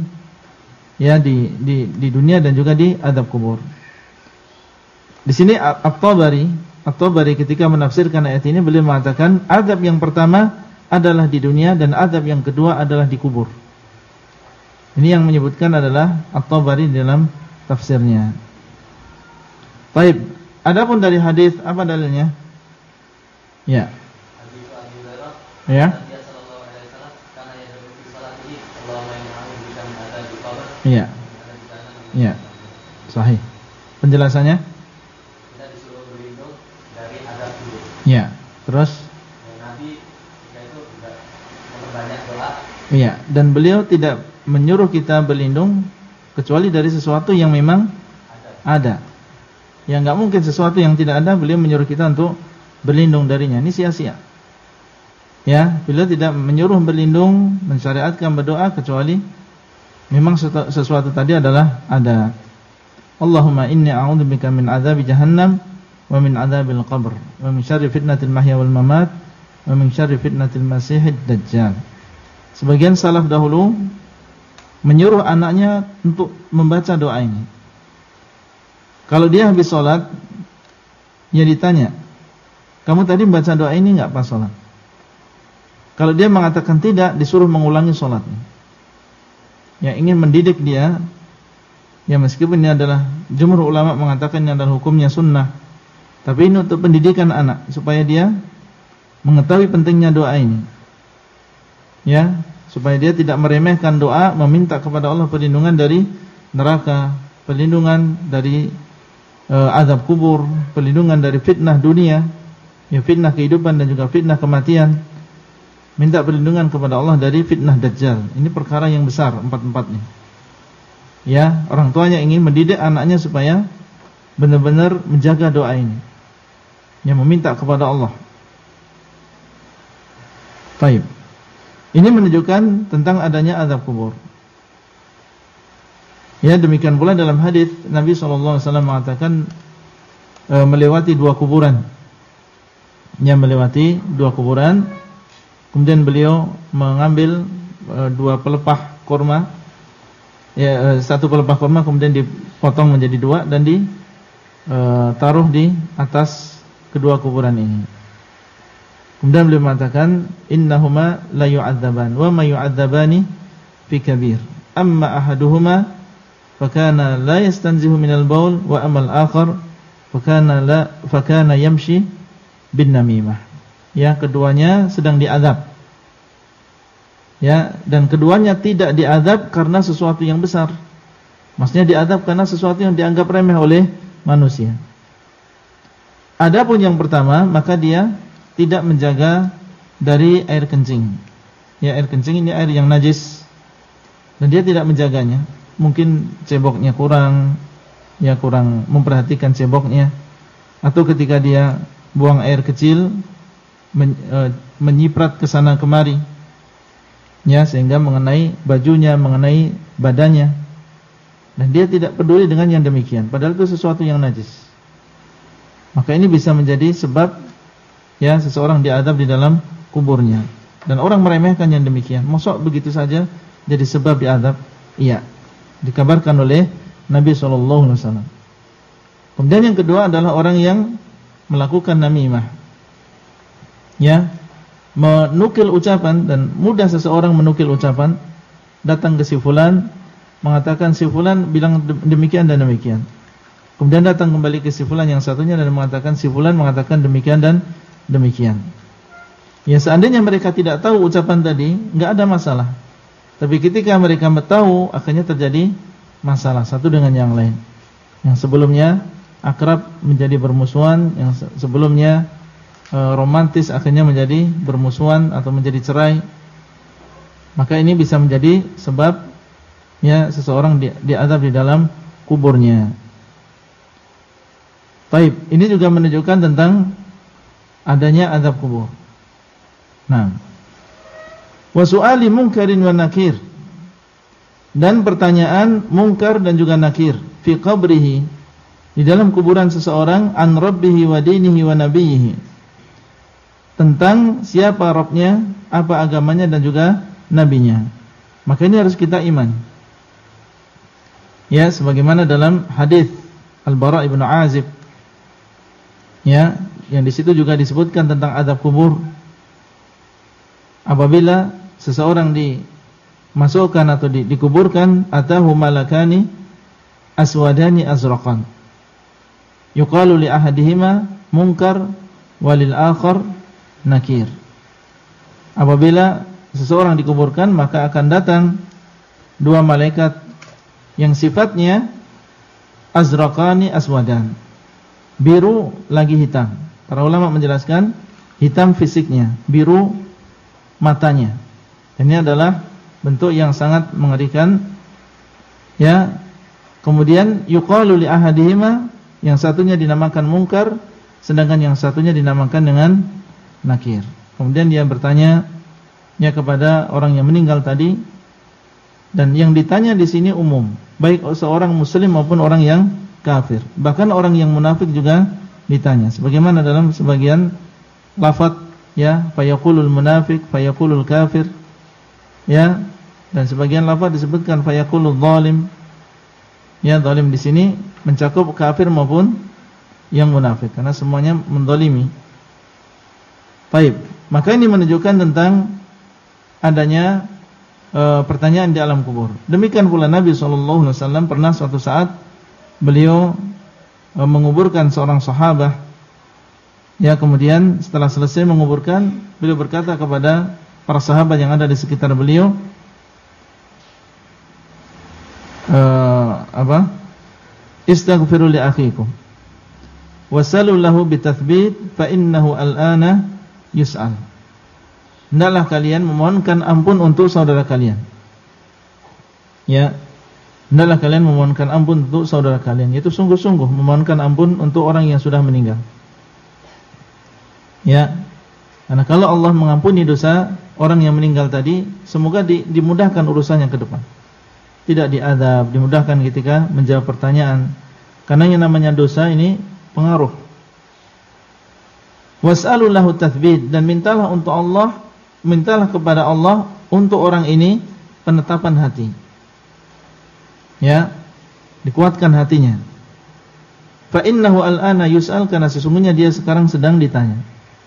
dunia dan juga di azab kubur. Di sini At-Tabari ketika menafsirkan ayat ini beliau mengatakan azab yang pertama adalah di dunia dan azab yang kedua adalah di kubur. Ini yang menyebutkan adalah At-Tabari dalam tafsirnya. Baik, adapun dari hadis apa dalilnya? Ya. Ya. Iya. Iya. Sahih. Penjelasannya? Kita disuruh berlindung dari azab kubur. Iya. Terus? Nabi ketika itu juga memperbanyak doa. Iya, dan beliau tidak menyuruh kita berlindung kecuali dari sesuatu yang memang ada. Ya enggak mungkin sesuatu yang tidak ada beliau menyuruh kita untuk berlindung darinya. Ini sia-sia. Ya, beliau tidak menyuruh berlindung, mensyariatkan berdoa kecuali memang sesuatu tadi adalah ada. Allahumma inni a'udzubika min adzabi jahannam wa min adzabil qabr wa min syarri fitnatil mahya wal mamat wa min syarri fitnatil masiihid dajjal. Sebagian salaf dahulu menyuruh anaknya untuk membaca doa ini. Kalau dia habis sholat, dia ditanya, kamu tadi membaca doa ini enggak pas sholat? Kalau dia mengatakan tidak, disuruh mengulangi sholatnya. Yang ingin mendidik dia, ya meskipun ini adalah jumhur ulama mengatakan ini adalah hukumnya sunnah, tapi ini untuk pendidikan anak supaya dia mengetahui pentingnya doa ini. Ya, supaya dia tidak meremehkan doa meminta kepada Allah perlindungan dari neraka, perlindungan dari azab kubur, perlindungan dari fitnah dunia, ya fitnah kehidupan dan juga fitnah kematian. Minta perlindungan kepada Allah dari fitnah dajjal. Ini perkara yang besar empat-empatnya. Ya, orang tuanya ingin mendidik anaknya supaya benar-benar menjaga doa ini. Yang meminta kepada Allah. Baik. Ini menunjukkan tentang adanya azab kubur. Ya, demikian pula dalam hadis Nabi SAW mengatakan melewati 2 kuburan. Yang melewati 2 kuburan. Kemudian beliau mengambil 2 pelepah kurma. Ya, 1 pelepah kurma kemudian dipotong menjadi 2 dan ditaruh di atas kedua kuburan ini. Kemudian beliau mengatakan innahuma la yu'adzaban wa ma yu'adzabani fi kabir. Amma ahaduhuma fakana la yastanzihu minal baul wa amal akhar fakana yamshi bin namimah. Ya, keduanya sedang diadab. Ya, dan keduanya tidak diadab karena sesuatu yang besar. Maksudnya diadab karena sesuatu yang dianggap remeh oleh manusia. Adapun yang pertama, maka dia tidak menjaga dari air kencing. Ya, air kencing ini air yang najis dan dia tidak menjaganya. Mungkin ceboknya kurang, ya kurang memperhatikan ceboknya, atau ketika dia buang air kecil menyiprat ke sana kemari, ya, sehingga mengenai bajunya, mengenai badannya, dan dia tidak peduli dengan yang demikian, padahal itu sesuatu yang najis. Maka ini bisa menjadi sebab, ya, seseorang diadab di dalam kuburnya. Dan orang meremehkan yang demikian. Mosok begitu saja jadi sebab diadab? Iya, dikabarkan oleh Nabi SAW. Kemudian yang kedua adalah orang yang melakukan namimah, ya, menukil ucapan, dan mudah seseorang menukil ucapan. Datang ke si fulan, mengatakan si fulan bilang demikian dan demikian. Kemudian datang kembali ke si fulan yang satunya dan mengatakan si fulan mengatakan demikian dan demikian. Ya, seandainya mereka tidak tahu ucapan tadi, enggak ada masalah. Tapi ketika mereka tahu, akhirnya terjadi masalah satu dengan yang lain. Yang sebelumnya akrab menjadi bermusuhan, yang sebelumnya romantis akhirnya menjadi bermusuhan atau menjadi cerai. Maka ini bisa menjadi sebab, ya, seseorang diadab di dalam kuburnya. Baik, ini juga menunjukkan tentang adanya adab kubur. Nah, wa su'ali munkarin wa nakir, dan pertanyaan mungkar dan juga nakir fi qabrihi, di dalam kuburan seseorang, an rabbihi wa dinihi wa nabiyhi, tentang siapa Rabbnya, apa agamanya dan juga nabinya. Maka ini harus kita iman. Ya, sebagaimana dalam hadis Al-Bara' ibn Azib, ya, yang di situ juga disebutkan tentang adab kubur. Apabila seseorang dimasukkan atau dikuburkan, atahu malakani aswadani azraqan, yuqalu li ahadihima munkar walil akhar nakir. Apabila seseorang dikuburkan, maka akan datang dua malaikat yang sifatnya azraqani aswadan, biru lagi hitam. Para ulama menjelaskan hitam fisiknya, biru matanya. Ini adalah bentuk yang sangat mengerikan, ya. Kemudian yuqalu li ahadihima, yang satunya dinamakan munkar, sedangkan yang satunya dinamakan dengan nakir. Kemudian dia bertanya, ya, kepada orang yang meninggal tadi, dan yang ditanya di sini umum, baik seorang muslim maupun orang yang kafir. Bahkan orang yang munafik juga ditanya, sebagaimana dalam sebagian lafaz, ya, fayaqulul munafik, fayaqulul kafir, ya, dan sebagian lafaz disebutkan fayaqulul zalim. Ya, zalim di sini mencakup kafir maupun yang munafik, karena semuanya menzalimi. Baik, maka ini menunjukkan tentang adanya pertanyaan di alam kubur. Demikian pula Nabi SAW pernah suatu saat beliau menguburkan seorang sahabat. Ya, kemudian setelah selesai menguburkan, beliau berkata kepada para sahabat yang ada di sekitar beliau, istaghfiru li akhikum wasalu lahu bitathbit fa innahu al-ana yus'al. Hendaklah kalian memohonkan ampun untuk saudara kalian. Ya, hendaklah kalian memohonkan ampun untuk saudara kalian, yaitu sungguh-sungguh memohonkan ampun untuk orang yang sudah meninggal. Ya, karena kalau Allah mengampuni dosa orang yang meninggal tadi, semoga dimudahkan urusannya ke depan. Tidak diadab, dimudahkan ketika menjawab pertanyaan. Karena yang namanya dosa ini pengaruh. Was'alu lahu tathbit, dan mintalah untuk Allah, mintalah kepada Allah untuk orang ini penetapan hati. Ya, dikuatkan hatinya. Fa innahu al-ana yus'al, karena sesungguhnya dia sekarang sedang ditanya.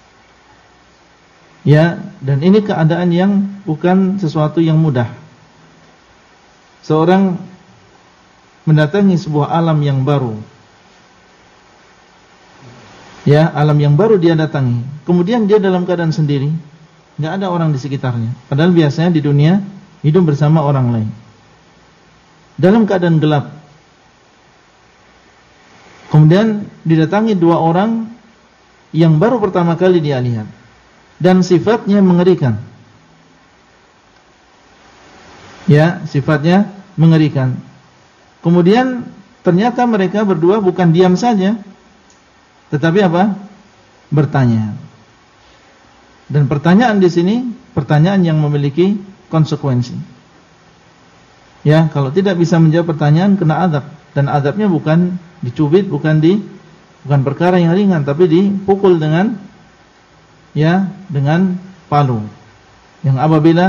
Ya, dan ini keadaan yang bukan sesuatu yang mudah. Seorang mendatangi sebuah alam yang baru, ya, alam yang baru dia datangi. Kemudian dia dalam keadaan sendiri, enggak ada orang di sekitarnya. Padahal biasanya di dunia hidup bersama orang lain. Dalam keadaan gelap. Kemudian didatangi dua orang yang baru pertama kali dia lihat, dan sifatnya mengerikan. Ya, sifatnya mengerikan. Kemudian ternyata mereka berdua bukan diam saja, tetapi apa? Bertanya. Dan pertanyaan di sini pertanyaan yang memiliki konsekuensi. Ya, kalau tidak bisa menjawab pertanyaan kena azab, dan azabnya bukan dicubit, bukan perkara yang ringan, tapi dipukul dengan palu. Yang apabila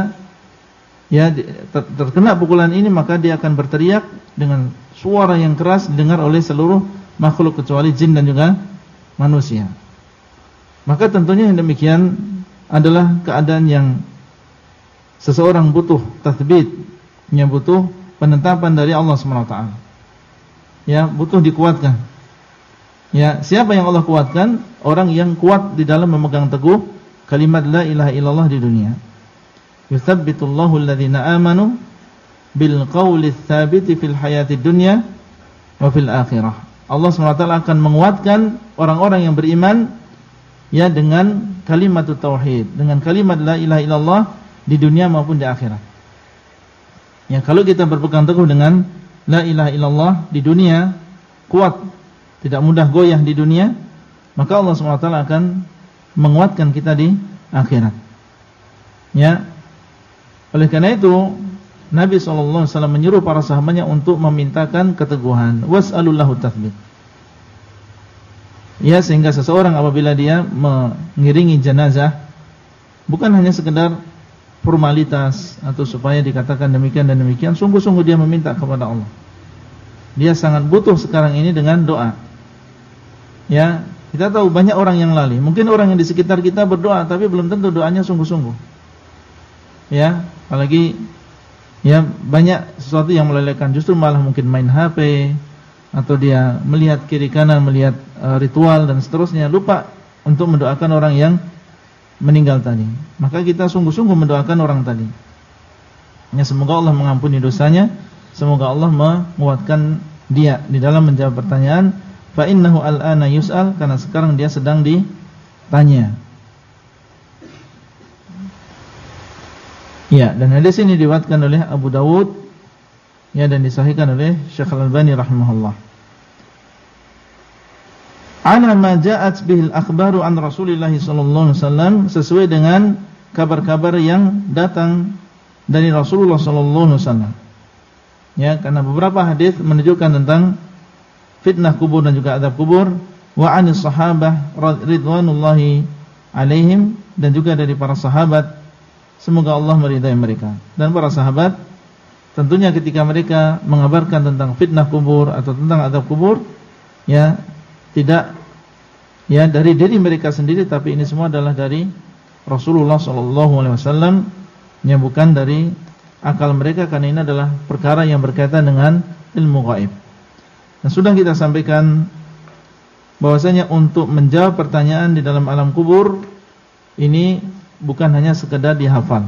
terkena pukulan ini, maka dia akan berteriak dengan suara yang keras didengar oleh seluruh makhluk kecuali jin dan juga manusia. Maka tentunya yang demikian adalah keadaan yang seseorang butuh tathbit, butuh penetapan dari Allah SWT. Ya, butuh dikuatkan. Ya, siapa yang Allah kuatkan? Orang yang kuat di dalam memegang teguh kalimat la ilaha illallah di dunia. Yuthabbitullahu alladhina amanu bil qawli tsabiti fil hayatid dunya wa fil akhirah. Allah SWT akan menguatkan orang-orang yang beriman ya dengan kalimat tauhid, dengan kalimat la ilaha illallah di dunia maupun di akhirat. Ya, kalau kita berpegang teguh dengan la ilaha illallah di dunia, kuat, tidak mudah goyah di dunia, maka Allah SWT akan menguatkan kita di akhirat. Ya. Oleh karena itu Nabi SAW menyuruh para sahabatnya untuk memintakan keteguhan. Was'alullahu tathbit. Ya, sehingga seseorang apabila dia mengiringi jenazah, bukan hanya sekedar formalitas atau supaya dikatakan demikian dan demikian, sungguh-sungguh dia meminta kepada Allah. Dia sangat butuh sekarang ini dengan doa. Ya, kita tahu banyak orang yang lalai. Mungkin orang yang di sekitar kita berdoa, tapi belum tentu doanya sungguh-sungguh. Ya, apalagi ya banyak sesuatu yang melelehkan, justru malah mungkin main HP atau dia melihat kiri kanan, melihat ritual dan seterusnya, lupa untuk mendoakan orang yang meninggal tadi. Maka kita sungguh-sungguh mendoakan orang tadi. Ya, semoga Allah mengampuni dosanya, semoga Allah menguatkan dia di dalam menjawab pertanyaan. Fa innahu al-ana yus'al, karena sekarang dia sedang ditanya. Ya, dan hadis ini diriwayatkan oleh Abu Dawud, ya, dan disahihkan oleh Syekh Al-Albani rahimahullah. Ana ma ja'at bihil akhbaru an Rasulillah sallallahu alaihi wasallam, sesuai dengan kabar-kabar yang datang dari Rasulullah sallallahu alaihi wasallam. Ya, karena beberapa hadis menunjukkan tentang fitnah kubur dan juga azab kubur. Wa anis sahabah ridwanullahi alaihim, dan juga dari para sahabat, semoga Allah meridai mereka. Dan para sahabat tentunya ketika mereka mengabarkan tentang fitnah kubur atau tentang azab kubur, ya, tidak ya dari diri mereka sendiri, tapi ini semua adalah dari Rasulullah SAW, ya, bukan dari akal mereka, karena ini adalah perkara yang berkaitan dengan ilmu gaib. Dan sudah kita sampaikan bahwasanya untuk menjawab pertanyaan di dalam alam kubur ini bukan hanya sekedar dihafal.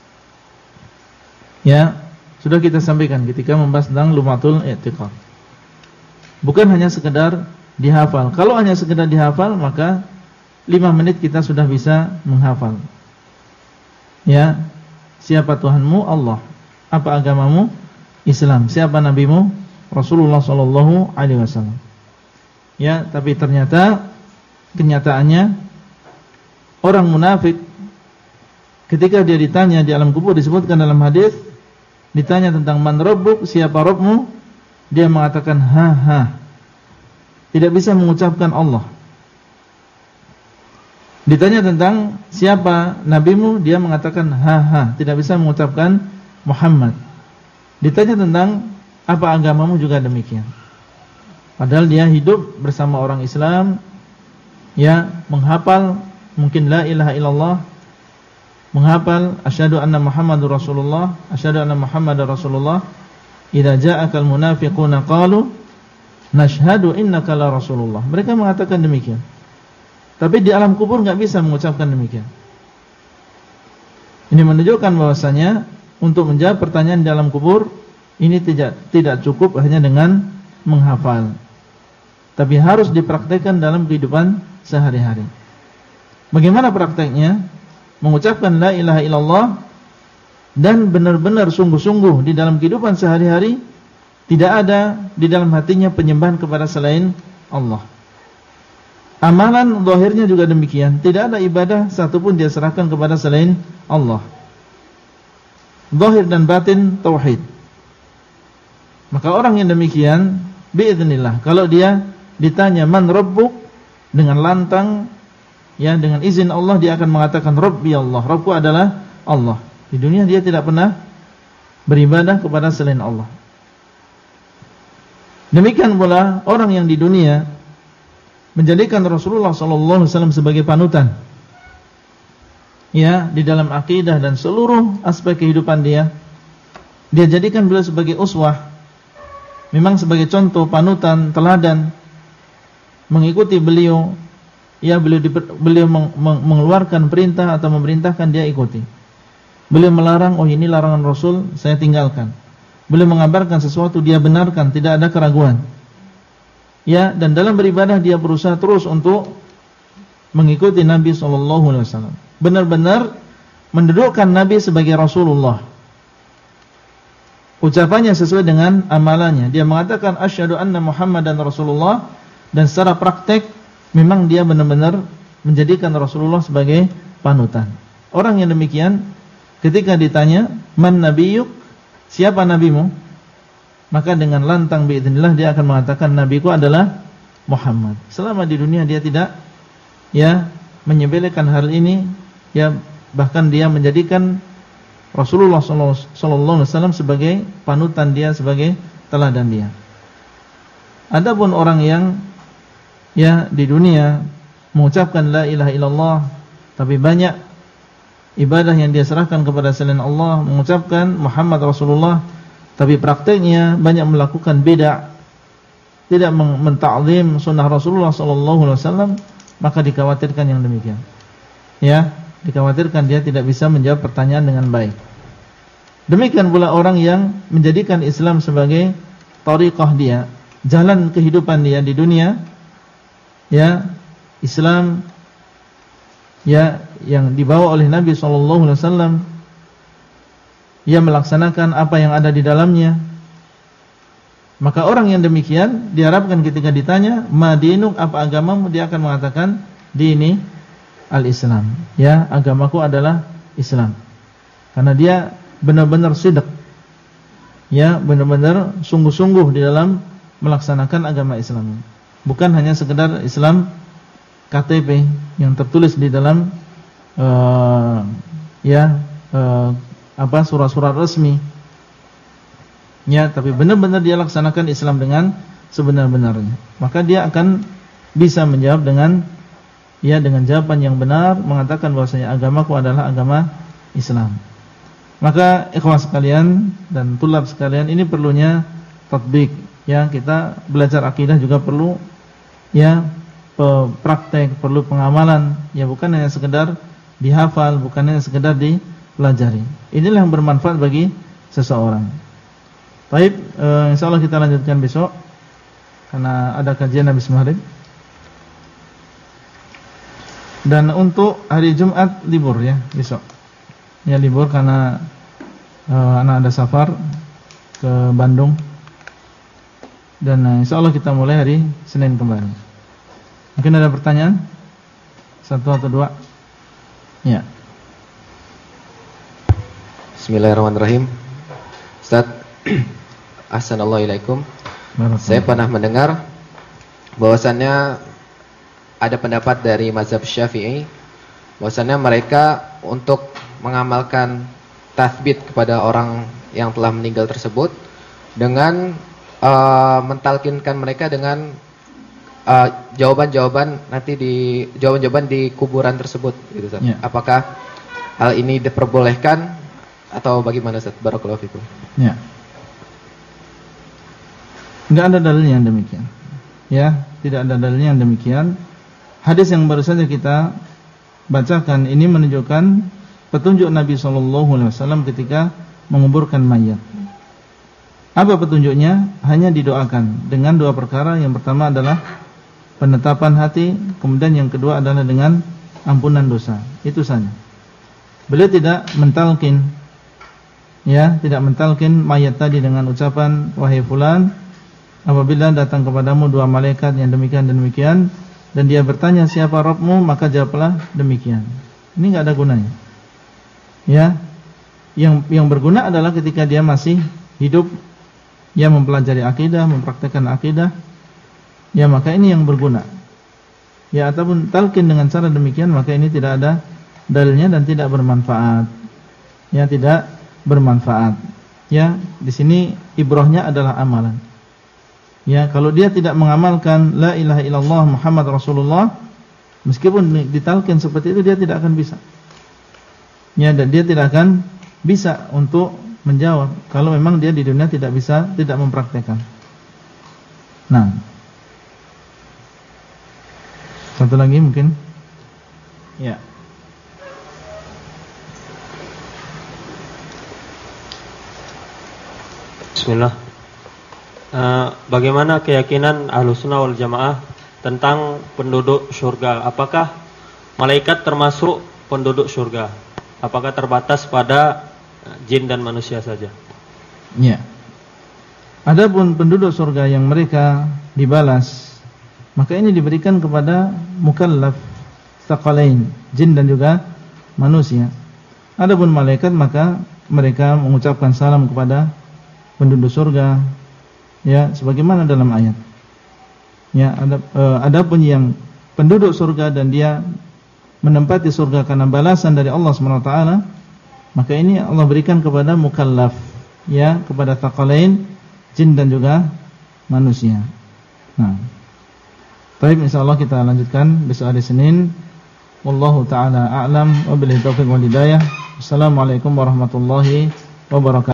Ya, sudah kita sampaikan ketika membahas tentang Lumatul I'tiqad. Bukan hanya sekedar dihafal. Kalau hanya sekedar dihafal, maka 5 menit kita sudah bisa menghafal. Ya, siapa Tuhanmu? Allah. Apa agamamu? Islam. Siapa nabimu? Rasulullah sallallahu alaihi wasallam. Ya, tapi ternyata kenyataannya orang munafik ketika dia ditanya di alam kubur, disebutkan dalam hadis, ditanya tentang man rabbuk, siapa Rabbmu, dia mengatakan ha. Tidak bisa mengucapkan Allah. Ditanya tentang siapa nabimu, dia mengatakan ha, tidak bisa mengucapkan Muhammad. Ditanya tentang apa agamamu, juga demikian. Padahal dia hidup bersama orang Islam, ya, menghafal mungkin la ilaha illallah, menghafal asyhadu anna Muhammadur Rasulullah, asyhadu anna Muhammadar Rasulullah. Idza ja'akal munafiquna qalu nashhadu innaka la Rasulullah. Mereka mengatakan demikian. Tapi di alam kubur nggak bisa mengucapkan demikian. Ini menunjukkan bahwasanya untuk menjawab pertanyaan di alam kubur ini tidak cukup hanya dengan menghafal, tapi harus dipraktekkan dalam kehidupan sehari-hari. Bagaimana prakteknya? Mengucapkan la ilaha illallah dan benar-benar sungguh-sungguh di dalam kehidupan sehari-hari, tidak ada di dalam hatinya penyembahan kepada selain Allah. Amalan zahirnya juga demikian, tidak ada ibadah satupun dia serahkan kepada selain Allah. Zahir dan batin tauhid. Maka orang yang demikian biiznillah, kalau dia ditanya man rabbuk dengan lantang, ya dengan izin Allah dia akan mengatakan Rabbi Allah, Rabbku adalah Allah. Di dunia dia tidak pernah beribadah kepada selain Allah. Demikian pula orang yang di dunia menjadikan Rasulullah SAW sebagai panutan, ya, di dalam akidah dan seluruh aspek kehidupan dia jadikan beliau sebagai uswah, memang sebagai contoh, panutan, teladan, mengikuti beliau, ya, beliau mengeluarkan perintah atau memerintahkan dia ikuti. Beliau melarang, oh ini larangan Rasul, saya tinggalkan. Beliau mengabarkan sesuatu, dia benarkan, tidak ada keraguan. Ya, dan dalam beribadah dia berusaha terus untuk mengikuti Nabi SAW. Benar-benar mendudukkan Nabi sebagai Rasulullah. Ucapannya sesuai dengan amalannya. Dia mengatakan asyhadu anna Muhammadan Rasulullah, dan secara praktek memang dia benar-benar menjadikan Rasulullah sebagai panutan. Orang yang demikian ketika ditanya man nabiyyuk, siapa nabimu? Maka dengan lantang biidznillah dia akan mengatakan nabiku adalah Muhammad. Selama di dunia dia tidak, ya, menyepelekan hal ini, ya, bahkan dia menjadikan Rasulullah SAW sebagai panutan dia, sebagai teladan dia. Adapun orang yang, ya, di dunia mengucapkan la ilaha illallah, tapi banyak ibadah yang dia serahkan kepada selain Allah, mengucapkan Muhammad Rasulullah, tapi prakteknya banyak melakukan bid'ah, tidak mentakzim sunnah Rasulullah SAW, maka dikhawatirkan yang demikian. Ya, dikhawatirkan dia tidak bisa menjawab pertanyaan dengan baik. Demikian pula orang yang menjadikan Islam sebagai thariqah dia, jalan kehidupan dia di dunia, ya, Islam, ya, yang dibawa oleh Nabi SAW, ia melaksanakan apa yang ada di dalamnya. Maka orang yang demikian diharapkan ketika ditanya madinuk, apa agamamu, dia akan mengatakan dini al-Islam, ya, agamaku adalah Islam. Karena dia benar-benar sidq, ya, benar-benar sungguh-sungguh di dalam melaksanakan agama Islam. Bukan hanya sekedar Islam KTP yang tertulis di dalam surat-surat resmi, ya, tapi benar-benar dia laksanakan Islam dengan sebenar-benarnya. Maka dia akan bisa menjawab dengan, ya, dengan jawaban yang benar, mengatakan bahwasanya agamaku adalah agama Islam. Maka ikhwah sekalian dan tulab sekalian, ini perlunya tatbik, ya, kita belajar akidah juga perlu, ya, praktek, perlu pengamalan, ya, bukan hanya sekedar dihafal, bukan hanya sekedar dipelajari. Inilah yang bermanfaat bagi seseorang. Baik, insyaallah kita lanjutkan besok karena ada kajian habis maghrib. Dan untuk hari Jumat libur, ya, besok. Ya, libur karena anak ada safar ke Bandung. Dan insyaallah kita mulai hari Senin kembali. Mungkin ada pertanyaan? Satu atau dua? Ya. Bismillahirrahmanirrahim. Ustaz, Assalamualaikum. Saya pernah mendengar bahwasannya ada pendapat dari mazhab Syafi'i bahwasannya mereka untuk mengamalkan tathbit kepada orang yang telah meninggal tersebut dengan mentalkinkan mereka dengan jawaban-jawaban di kuburan tersebut, gitu, Ustaz. Ya. Apakah hal ini diperbolehkan atau bagaimana, Ustaz? Barakallahu fikum. Ya. Enggak ada dalilnya yang demikian. Ya, tidak ada dalilnya yang demikian. hadis yang baru saja kita bacakan ini menunjukkan petunjuk Nabi SAW ketika menguburkan mayat. Apa petunjuknya? Hanya didoakan dengan dua perkara. Yang pertama adalah penetapan hati, kemudian yang kedua adalah dengan ampunan dosa. Itu saja. Beliau tidak mentalkin, tidak mentalkin mayat tadi dengan ucapan, wahai fulan, apabila datang kepadamu dua malaikat yang demikian dan demikian, dan dia bertanya siapa Rabbmu, maka jawablah demikian. Ini enggak ada gunanya. Yang berguna adalah ketika dia masih hidup, mempelajari akidah, mempraktekkan akidah, maka ini yang berguna. Ataupun talqin dengan cara demikian, maka ini tidak ada dalilnya dan tidak bermanfaat. Tidak bermanfaat. Di sini ibrahnya adalah amalan. Kalau dia tidak mengamalkan la ilaha illallah Muhammad Rasulullah, meskipun ditalqin seperti itu, dia tidak akan bisa. Dan dia tidak akan bisa untuk menjawab kalau memang dia di dunia tidak mempraktekkan. Nah, satu lagi mungkin. Bismillah. Bagaimana keyakinan Ahlussunnah wal Jamaah tentang penduduk surga? Apakah malaikat termasuk penduduk surga? Apakah terbatas pada jin dan manusia saja? Adapun penduduk surga yang mereka dibalas, maka ini diberikan kepada mukallaf tsaqalain, jin dan juga manusia. Adapun malaikat, maka mereka mengucapkan salam kepada penduduk surga, sebagaimana dalam ayat. Adapun yang penduduk surga dan dia menempati surga karena balasan dari Allah SWT, maka ini Allah berikan kepada mukallaf, kepada tsaqalain, jin dan juga manusia. Nah, baik, insyaallah kita lanjutkan besok hari Senin. Wallahu taala a'lam wa billahi taufiq wal hidayah. Assalamualaikum warahmatullahi wabarakatuh.